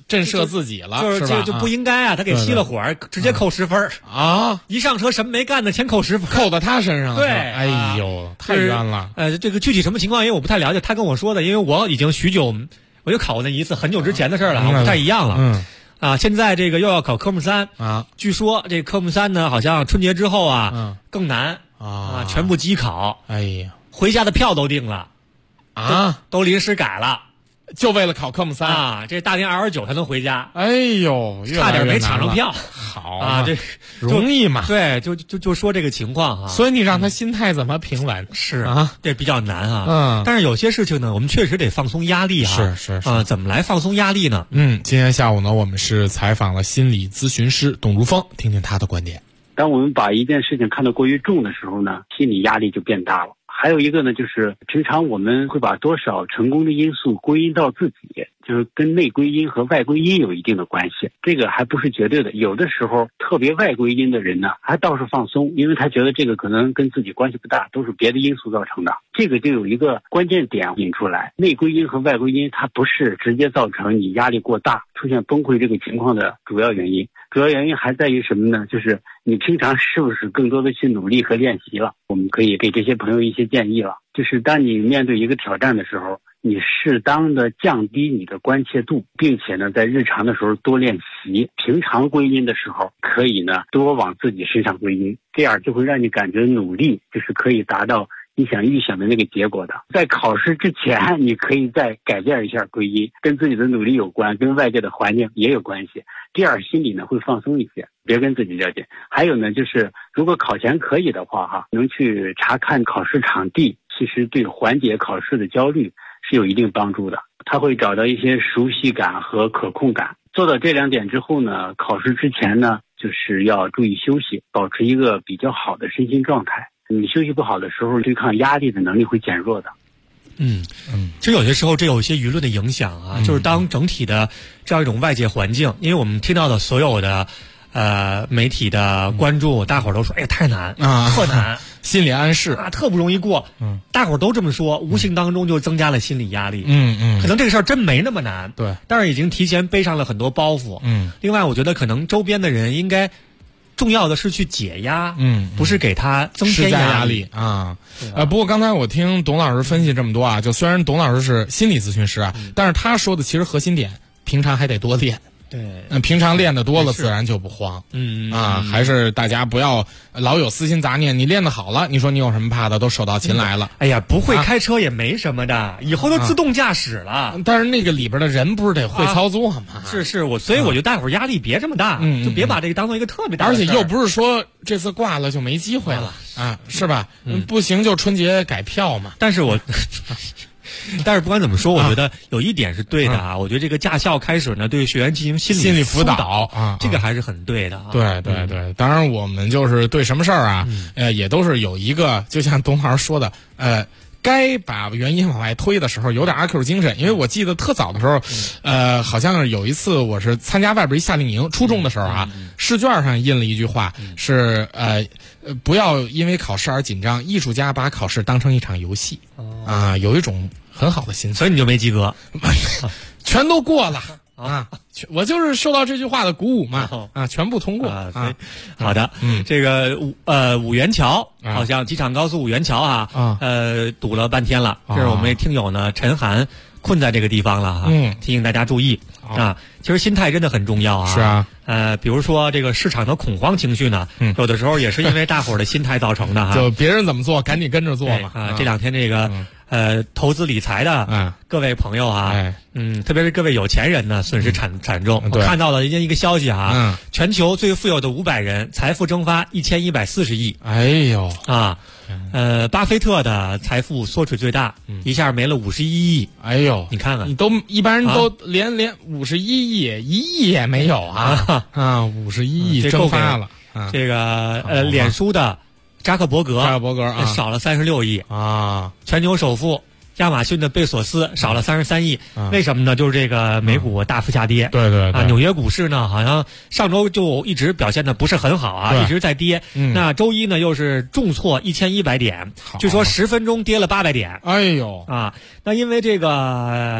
震慑自己了， 就不应该啊！他给熄了火，直接扣10分啊！ 一上车什么没干的，全扣10分， 扣到他身上了。 对， 哎呦，太冤了。 这个具体什么情况，因为我不太了解，他跟我说的，因为我已经许久，我就考过那一次，很久之前的事了，不太一样了。现在这个又要考科目3 啊， 据说这科目3呢，好像春节之后啊，更难啊，全部机考。 哎呀， 回家的票都定了啊， 都临时改了。 就为了考科目3 啊！这大年29才能回家。 哎呦， 差点没抢上票。 好啊，这容易嘛？ 对，就说这个情况啊。 所以你让他心态怎么平稳？ 是啊，这比较难啊。 但是有些事情呢，我们确实得放松压力啊。 是啊，怎么来放松压力呢？ 今天下午呢，我们是采访了心理咨询师董如峰，听听他的观点。 当我们把一件事情看得过于重的时候呢，心理压力就变大了。还有一个呢，就是平常我们会把多少成功的因素归因到自己，就是跟内归因和外归因有一定的关系。这个还不是绝对的，有的时候特别外归因的人呢，还倒是放松，因为他觉得这个可能跟自己关系不大，都是别的因素造成的。这个就有一个关键点引出来，内归因和外归因它不是直接造成你压力过大出现崩溃这个情况的主要原因。主要原因还在于什么呢？就是你平常是不是更多的去努力和练习了。我们可以给这些朋友一些建议了，就是当你面对一个挑战的时候，你适当的降低你的关切度，并且呢在日常的时候多练习，平常归因的时候可以呢多往自己身上归因，这样就会让你感觉努力就是可以达到你想预想的那个结果的。在考试之前你可以再改变一下归因，跟自己的努力有关，跟外界的环境也有关系，这样心里呢会放松一些，别跟自己较劲。还有呢，就是如果考前可以的话能去查看考试场地，其实对缓解考试的焦虑是有一定帮助的。他会找到一些熟悉感和可控感。做到这2点之后呢，考试之前呢就是要注意休息，保持一个比较好的身心状态。你休息不好的时候，对抗压力的能力会减弱的。 其实有些时候这有一些舆论的影响啊，就是当整体的这样一种外界环境，因为我们听到的所有的媒体的关注，大伙儿都说哎呀太难啊，特难， 心理暗示啊，特不容易过。大伙儿都这么说，无形当中就增加了心理压力。可能这个事儿真没那么难， 对， 但是已经提前背上了很多包袱。另外我觉得可能周边的人应该重要的是去解压，不是给他增添压力啊。不过刚才我听董老师分析这么多啊，就虽然董老师是心理咨询师啊，但是他说的其实核心点，平常还得多练。 对， 平常练的多了，自然就不慌。还是大家不要老有私心杂念。你练得好了，你说你有什么怕的？都手到擒来了。 哎呀，不会开车也没什么的，以后都自动驾驶了。 但是那个里边的人不是得会操作吗？ 是，所以我觉得大伙儿压力别这么大，就别把这个当做一个特别大的事。 而且又不是说这次挂了就没机会了啊，是吧？不行就春节改票嘛。 但是不管怎么说，我觉得有一点是对的啊。我觉得这个驾校开始呢，对学员进行心理辅导啊， 这个还是很对的啊。 对，当然我们就是对什么事儿啊，也都是有一个，就像董老师说的，该把原因往外推的时候，有点阿 Q 精神。因为我记得特早的时候，好像有一次我是参加外边一夏令营，初中的时候啊，试卷上印了一句话，是不要因为考试而紧张，艺术家把考试当成一场游戏啊，有一种很好的心情。 所以你就没及格， 全都过了啊！我就是受到这句话的鼓舞嘛啊，全部通过啊。 好的，这个五元桥好像机场高速五元桥啊，堵了半天了。这是我们听友呢陈涵困在这个地方了哈，提醒大家注意啊。其实心态真的很重要啊。 是啊， 比如说这个市场的恐慌情绪呢，有的时候也是因为大伙儿的心态造成的哈。 就别人怎么做，赶紧跟着做嘛啊。这2天这个投资理财的各位朋友啊，特别是各位有钱人呢，损失惨重。我看到了一个消息啊，全球最富有的500人财富蒸发1140亿。 哎呦啊！ 巴菲特的财富缩水最大，一下没了51亿。 哎呦， 你看看， 你都一般人都连51亿1亿也没有啊！51亿蒸发了。 这个脸书的扎克伯格少了36亿啊！全球首富亚马逊的贝索斯少了33亿，为什么呢？就是这个美股大幅下跌。 对啊，纽约股市呢，好像上周就一直表现的不是很好啊，一直在跌。那周一呢，又是重挫1100点，据说10分钟跌了800点。 哎呦啊！那因为这个。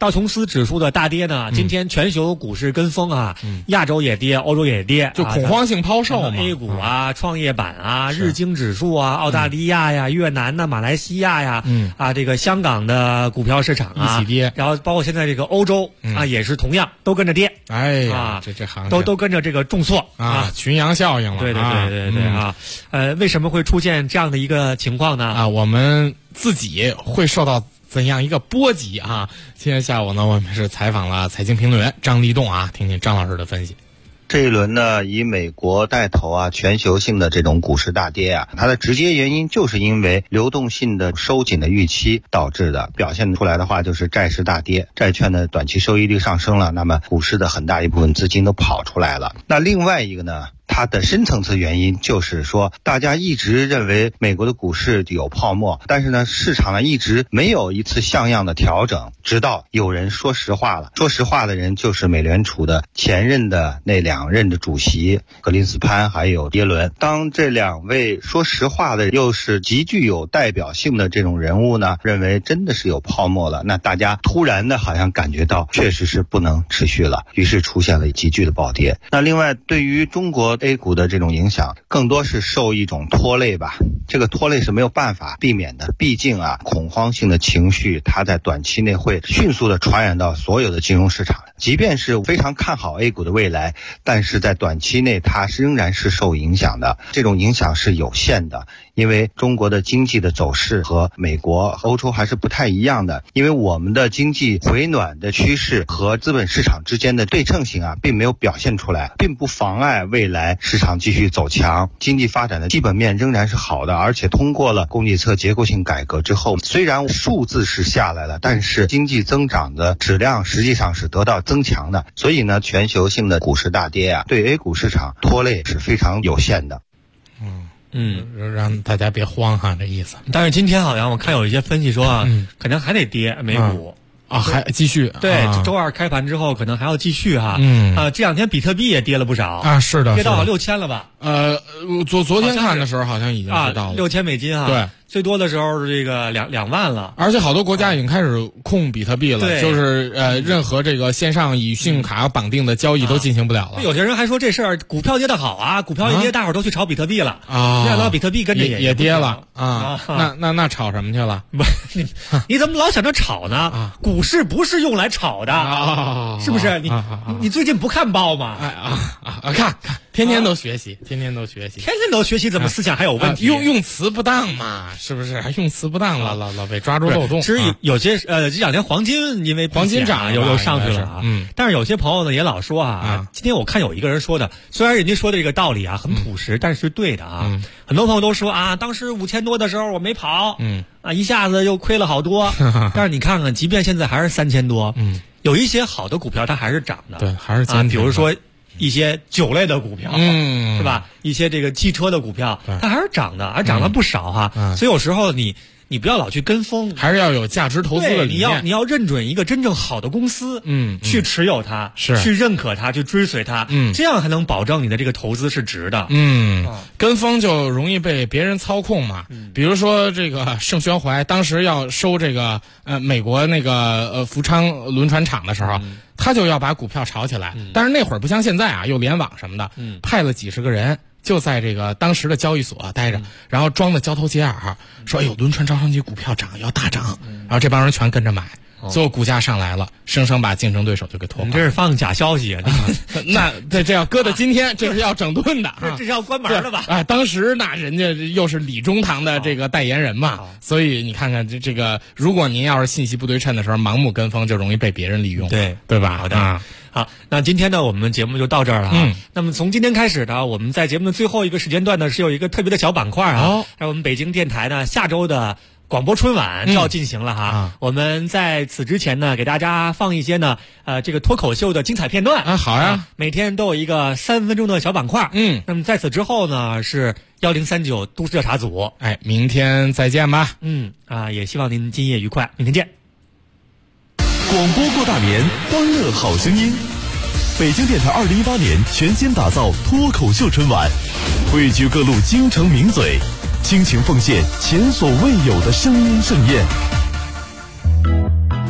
道琼斯指数的大跌呢，今天全球股市跟风啊，亚洲也跌，欧洲也跌， 就恐慌性抛售嘛。 A 股啊，创业板啊，日经指数啊，澳大利亚呀、越南呐、马来西亚呀，这个香港的股票市场啊一起跌， 然后包括现在这个欧洲啊，也是同样都跟着跌。 哎呀，这行都跟着这个重挫啊，群羊效应了。 对啊，为什么会出现这样的一个情况呢？ 啊，我们自己会受到怎样一个波及啊？今天下午呢，我们是采访了财经评论员张立栋啊，听听张老师的分析。 这一轮呢，以美国带头啊，全球性的这种股市大跌啊，它的直接原因就是因为流动性的收紧的预期导致的，表现出来的话就是债市大跌，债券的短期收益率上升了，那么股市的很大一部分资金都跑出来了。那另外一个呢，它的深层次原因就是说，大家一直认为美国的股市有泡沫，但是呢，市场呢一直没有一次像样的调整，直到有人说实话了。说实话的人就是美联储的前任的那2任的主席格林斯潘还有耶伦。当这2位说实话的又是极具有代表性的这种人物呢，认为真的是有泡沫了，那大家突然的好像感觉到确实是不能持续了，于是出现了急剧的暴跌。那另外对于中国A 股的这种影响更多是受一种拖累吧，这个拖累是没有办法避免的，毕竟啊，恐慌性的情绪它在短期内会迅速的传染到所有的金融市场，即便是非常看好 A 股的未来，但是在短期内它仍然是受影响的，这种影响是有限的，因为中国的经济的走势和美国、欧洲还是不太一样的，因为我们的经济回暖的趋势和资本市场之间的对称性啊，并没有表现出来，并不妨碍未来市场继续走强，经济发展的基本面仍然是好的，而且通过了供给侧结构性改革之后，虽然数字是下来了，但是经济增长的质量实际上是得到增强的，所以呢，全球性的股市大跌啊，对 A 股市场拖累是非常有限的。 让大家别慌哈，这意思。 但是今天好像我看有一些分析说啊，可能还得跌美股。 还继续对，周二开盘之后可能还要继续哈。这2天比特币也跌了不少啊，是的， 跌到6000了吧？ 昨天看的时候好像已经知道了 6000美金啊。 对， 最多的时候这个2万了， 而且好多国家已经开始控比特币了，就是任何这个线上以信用卡绑定的交易都进行不了了。 有些人还说这事儿股票跌得好啊，股票一跌，大伙儿都去炒比特币了啊，没想到比特币跟着也跌了啊。那炒什么去了？ 不，你怎么老想着炒呢？股市不是用来炒的，是不是？你最近不看报吗？ 看，天天都学习， 怎么思想还有问题？ 用词不当嘛，是不是？用词不当了，老被抓住漏洞。 其实有些这2天黄金因为黄金涨又上去了啊。但是有些朋友呢也老说啊，今天我看有一个人说的，虽然人家说的这个道理啊很朴实，但是对的啊。很多朋友都说啊，当时5000多的时候我没跑，一下子又亏了好多。但是你看看，即便现在还是3000多，有一些好的股票它还是涨的， 对，还是比如说一些酒类的股票，是吧？一些这个汽车的股票，它还是涨的，还涨了不少哈。所以有时候你不要老去跟风， 还是要有价值投资的理念。 你要认准一个真正好的公司，去持有它，去认可它，去追随它，这样才能保证你的这个投资是值的。 跟风就容易被别人操控嘛。比如说这个盛宣怀当时要收这个美国那个福昌轮船厂的时候，他就要把股票炒起来，但是那会儿不像现在啊，又联网什么的，派了几十个人就在这个当时的交易所待着，然后装的交头接耳，说哎呦轮船招商局股票涨要大涨，然后这帮人全跟着买，最后股价上来了，生生把竞争对手就给拖垮。 你这是放假消息啊？ 那这要搁到今天，这是要整顿的， 这是要关门了吧？ 当时那人家又是李中堂的这个代言人嘛，所以你看看这个，如果您要是信息不对称的时候盲目跟风，就容易被别人利用，对吧？ 好的。好，那今天呢，我们节目就到这儿了啊。那么从今天开始呢，我们在节目的最后一个时间段呢，是有一个特别的小板块啊。还有我们北京电台呢，下周的广播春晚就要进行了哈。我们在此之前呢，给大家放一些呢，这个脱口秀的精彩片段啊。好呀， 每天都有一个3分钟的小板块。那么在此之后呢，是1039都市调查组。 明天再见吧。 也希望您今夜愉快，明天见。 广播过大年，欢乐好声音。北京电台2018年全新打造脱口秀春晚，汇聚各路京城名嘴，倾情奉献前所未有的声音盛宴。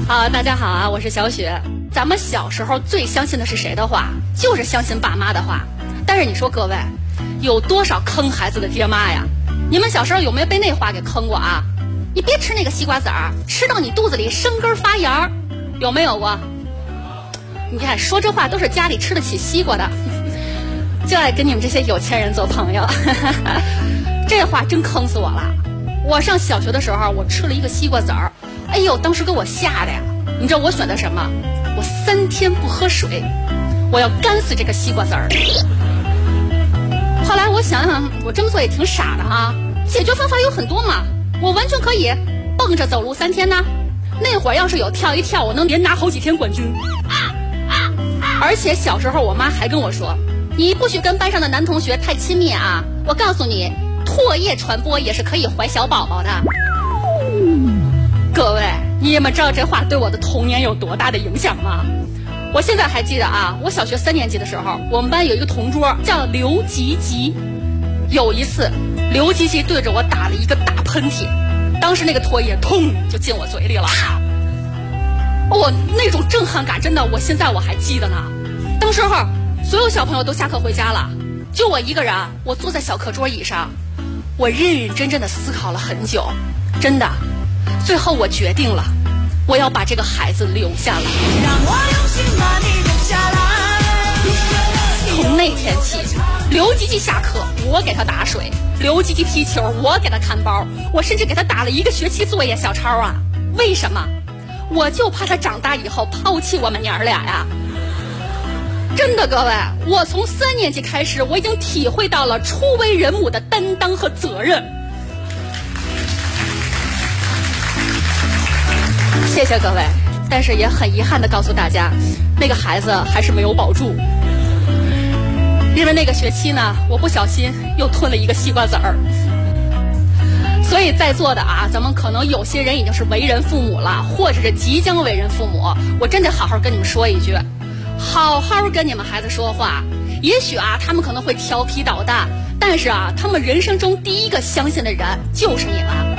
好，大家好啊，我是小雪。咱们小时候最相信的是谁的话？就是相信爸妈的话。但是你说各位，有多少坑孩子的爹妈呀？你们小时候有没有被那话给坑过啊？你别吃那个西瓜籽儿，吃到你肚子里生根发芽，有没有过？你看说这话都是家里吃得起西瓜的，就爱跟你们这些有钱人做朋友。这话真坑死我了。我上小学的时候，我吃了一个西瓜籽儿，哎呦，当时给我吓的呀！你知道我选的什么？我3天不喝水，我要干死这个西瓜籽儿。后来我想想，我这么做也挺傻的哈，解决方法有很多嘛，我完全可以蹦着走路3天呢。那会儿要是有跳一跳，我能连拿好几天冠军。而且小时候我妈还跟我说，你不许跟班上的男同学太亲密啊，我告诉你，唾液传播也是可以怀小宝宝的。各位，你们知道这话对我的童年有多大的影响吗？我现在还记得啊，我小学3年级的时候，我们班有一个同桌叫刘吉吉。有一次，刘吉吉对着我打了一个大喷嚏，当时那个唾液通就进我嘴里了。那种震撼感真的，我现在我还记得呢。当时候所有小朋友都下课回家了，就我一个人，我坐在小课桌椅上，我认认真真的思考了很久，真的，最后我决定了，我要把这个孩子留下来。让我用心把你留下来。从那天起，刘吉吉下课我给他打水，刘吉吉踢球我给他看包，我甚至给他打了1个学期作业小抄啊。为什么？我就怕他长大以后抛弃我们娘儿俩呀。真的，各位，我从3年级开始，我已经体会到了初为人母的担当和责任。谢谢各位，但是也很遗憾的告诉大家，那个孩子还是没有保住。因为那个学期呢，我不小心又吞了1个西瓜籽儿。所以在座的啊，咱们可能有些人已经是为人父母了，或者是即将为人父母，我真得好好跟你们说一句，好好跟你们孩子说话。也许啊，他们可能会调皮捣蛋，但是啊，他们人生中第一个相信的人就是你们。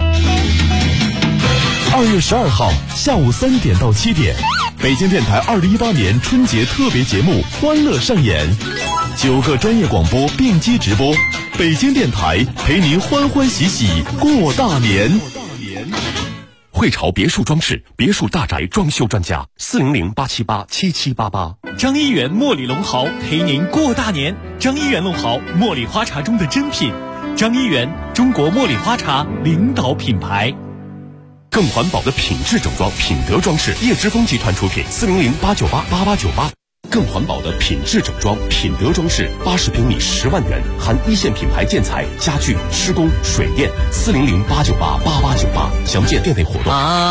2月12号下午3点到7点，北京电台2018年春节特别节目《欢乐上演》，9个专业广播并机直播，北京电台陪您欢欢喜喜过大年。 汇潮别墅装饰，别墅大宅装修专家，400-878-7788。 张一元茉莉龙豪陪您过大年。张一元龙豪，茉莉花茶中的珍品。张一元，中国茉莉花茶领导品牌。 更环保的品质整装，品德装饰，叶之峰集团出品，400-898-8898。更环保的品质整装，品德装饰，80平米10万元，含1线品牌建材、家具、施工、水电，400-898-8898。详见店内活动。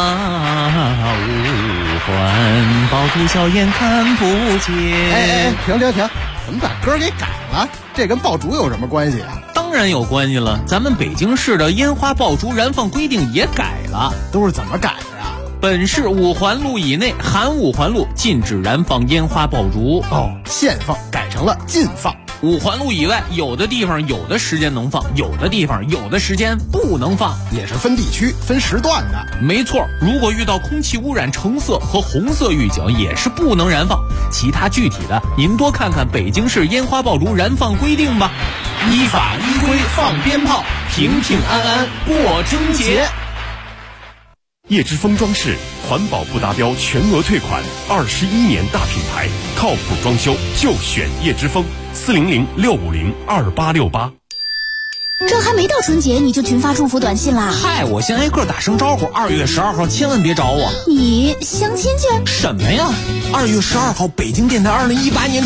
五环爆竹硝烟看不见。 停！怎么把歌给改了？这跟爆竹有什么关系啊？ 当然有关系了，咱们北京市的烟花爆竹燃放规定也改了。 都是怎么改的呀？ 本市5环路以内含5环路禁止燃放烟花爆竹。 限放改成了禁放。 5环路以外，有的地方有的时间能放，有的地方有的时间不能放， 也是分地区、分时段的。 没错，如果遇到空气污染橙色和红色预警，也是不能燃放。其他具体的，您多看看北京市烟花爆竹燃放规定吧。 依法依规放鞭炮，平平安安过春节。 叶之峰装饰环保不达标全额退款，21年大品牌，靠谱装修就选叶之峰，400-650-2868。 这还没到春节你就群发祝福短信啦？ 嗨，我先挨个打声招呼，2月12号千万别找我。 你相亲去？ 什么呀？2月12号北京电台2018年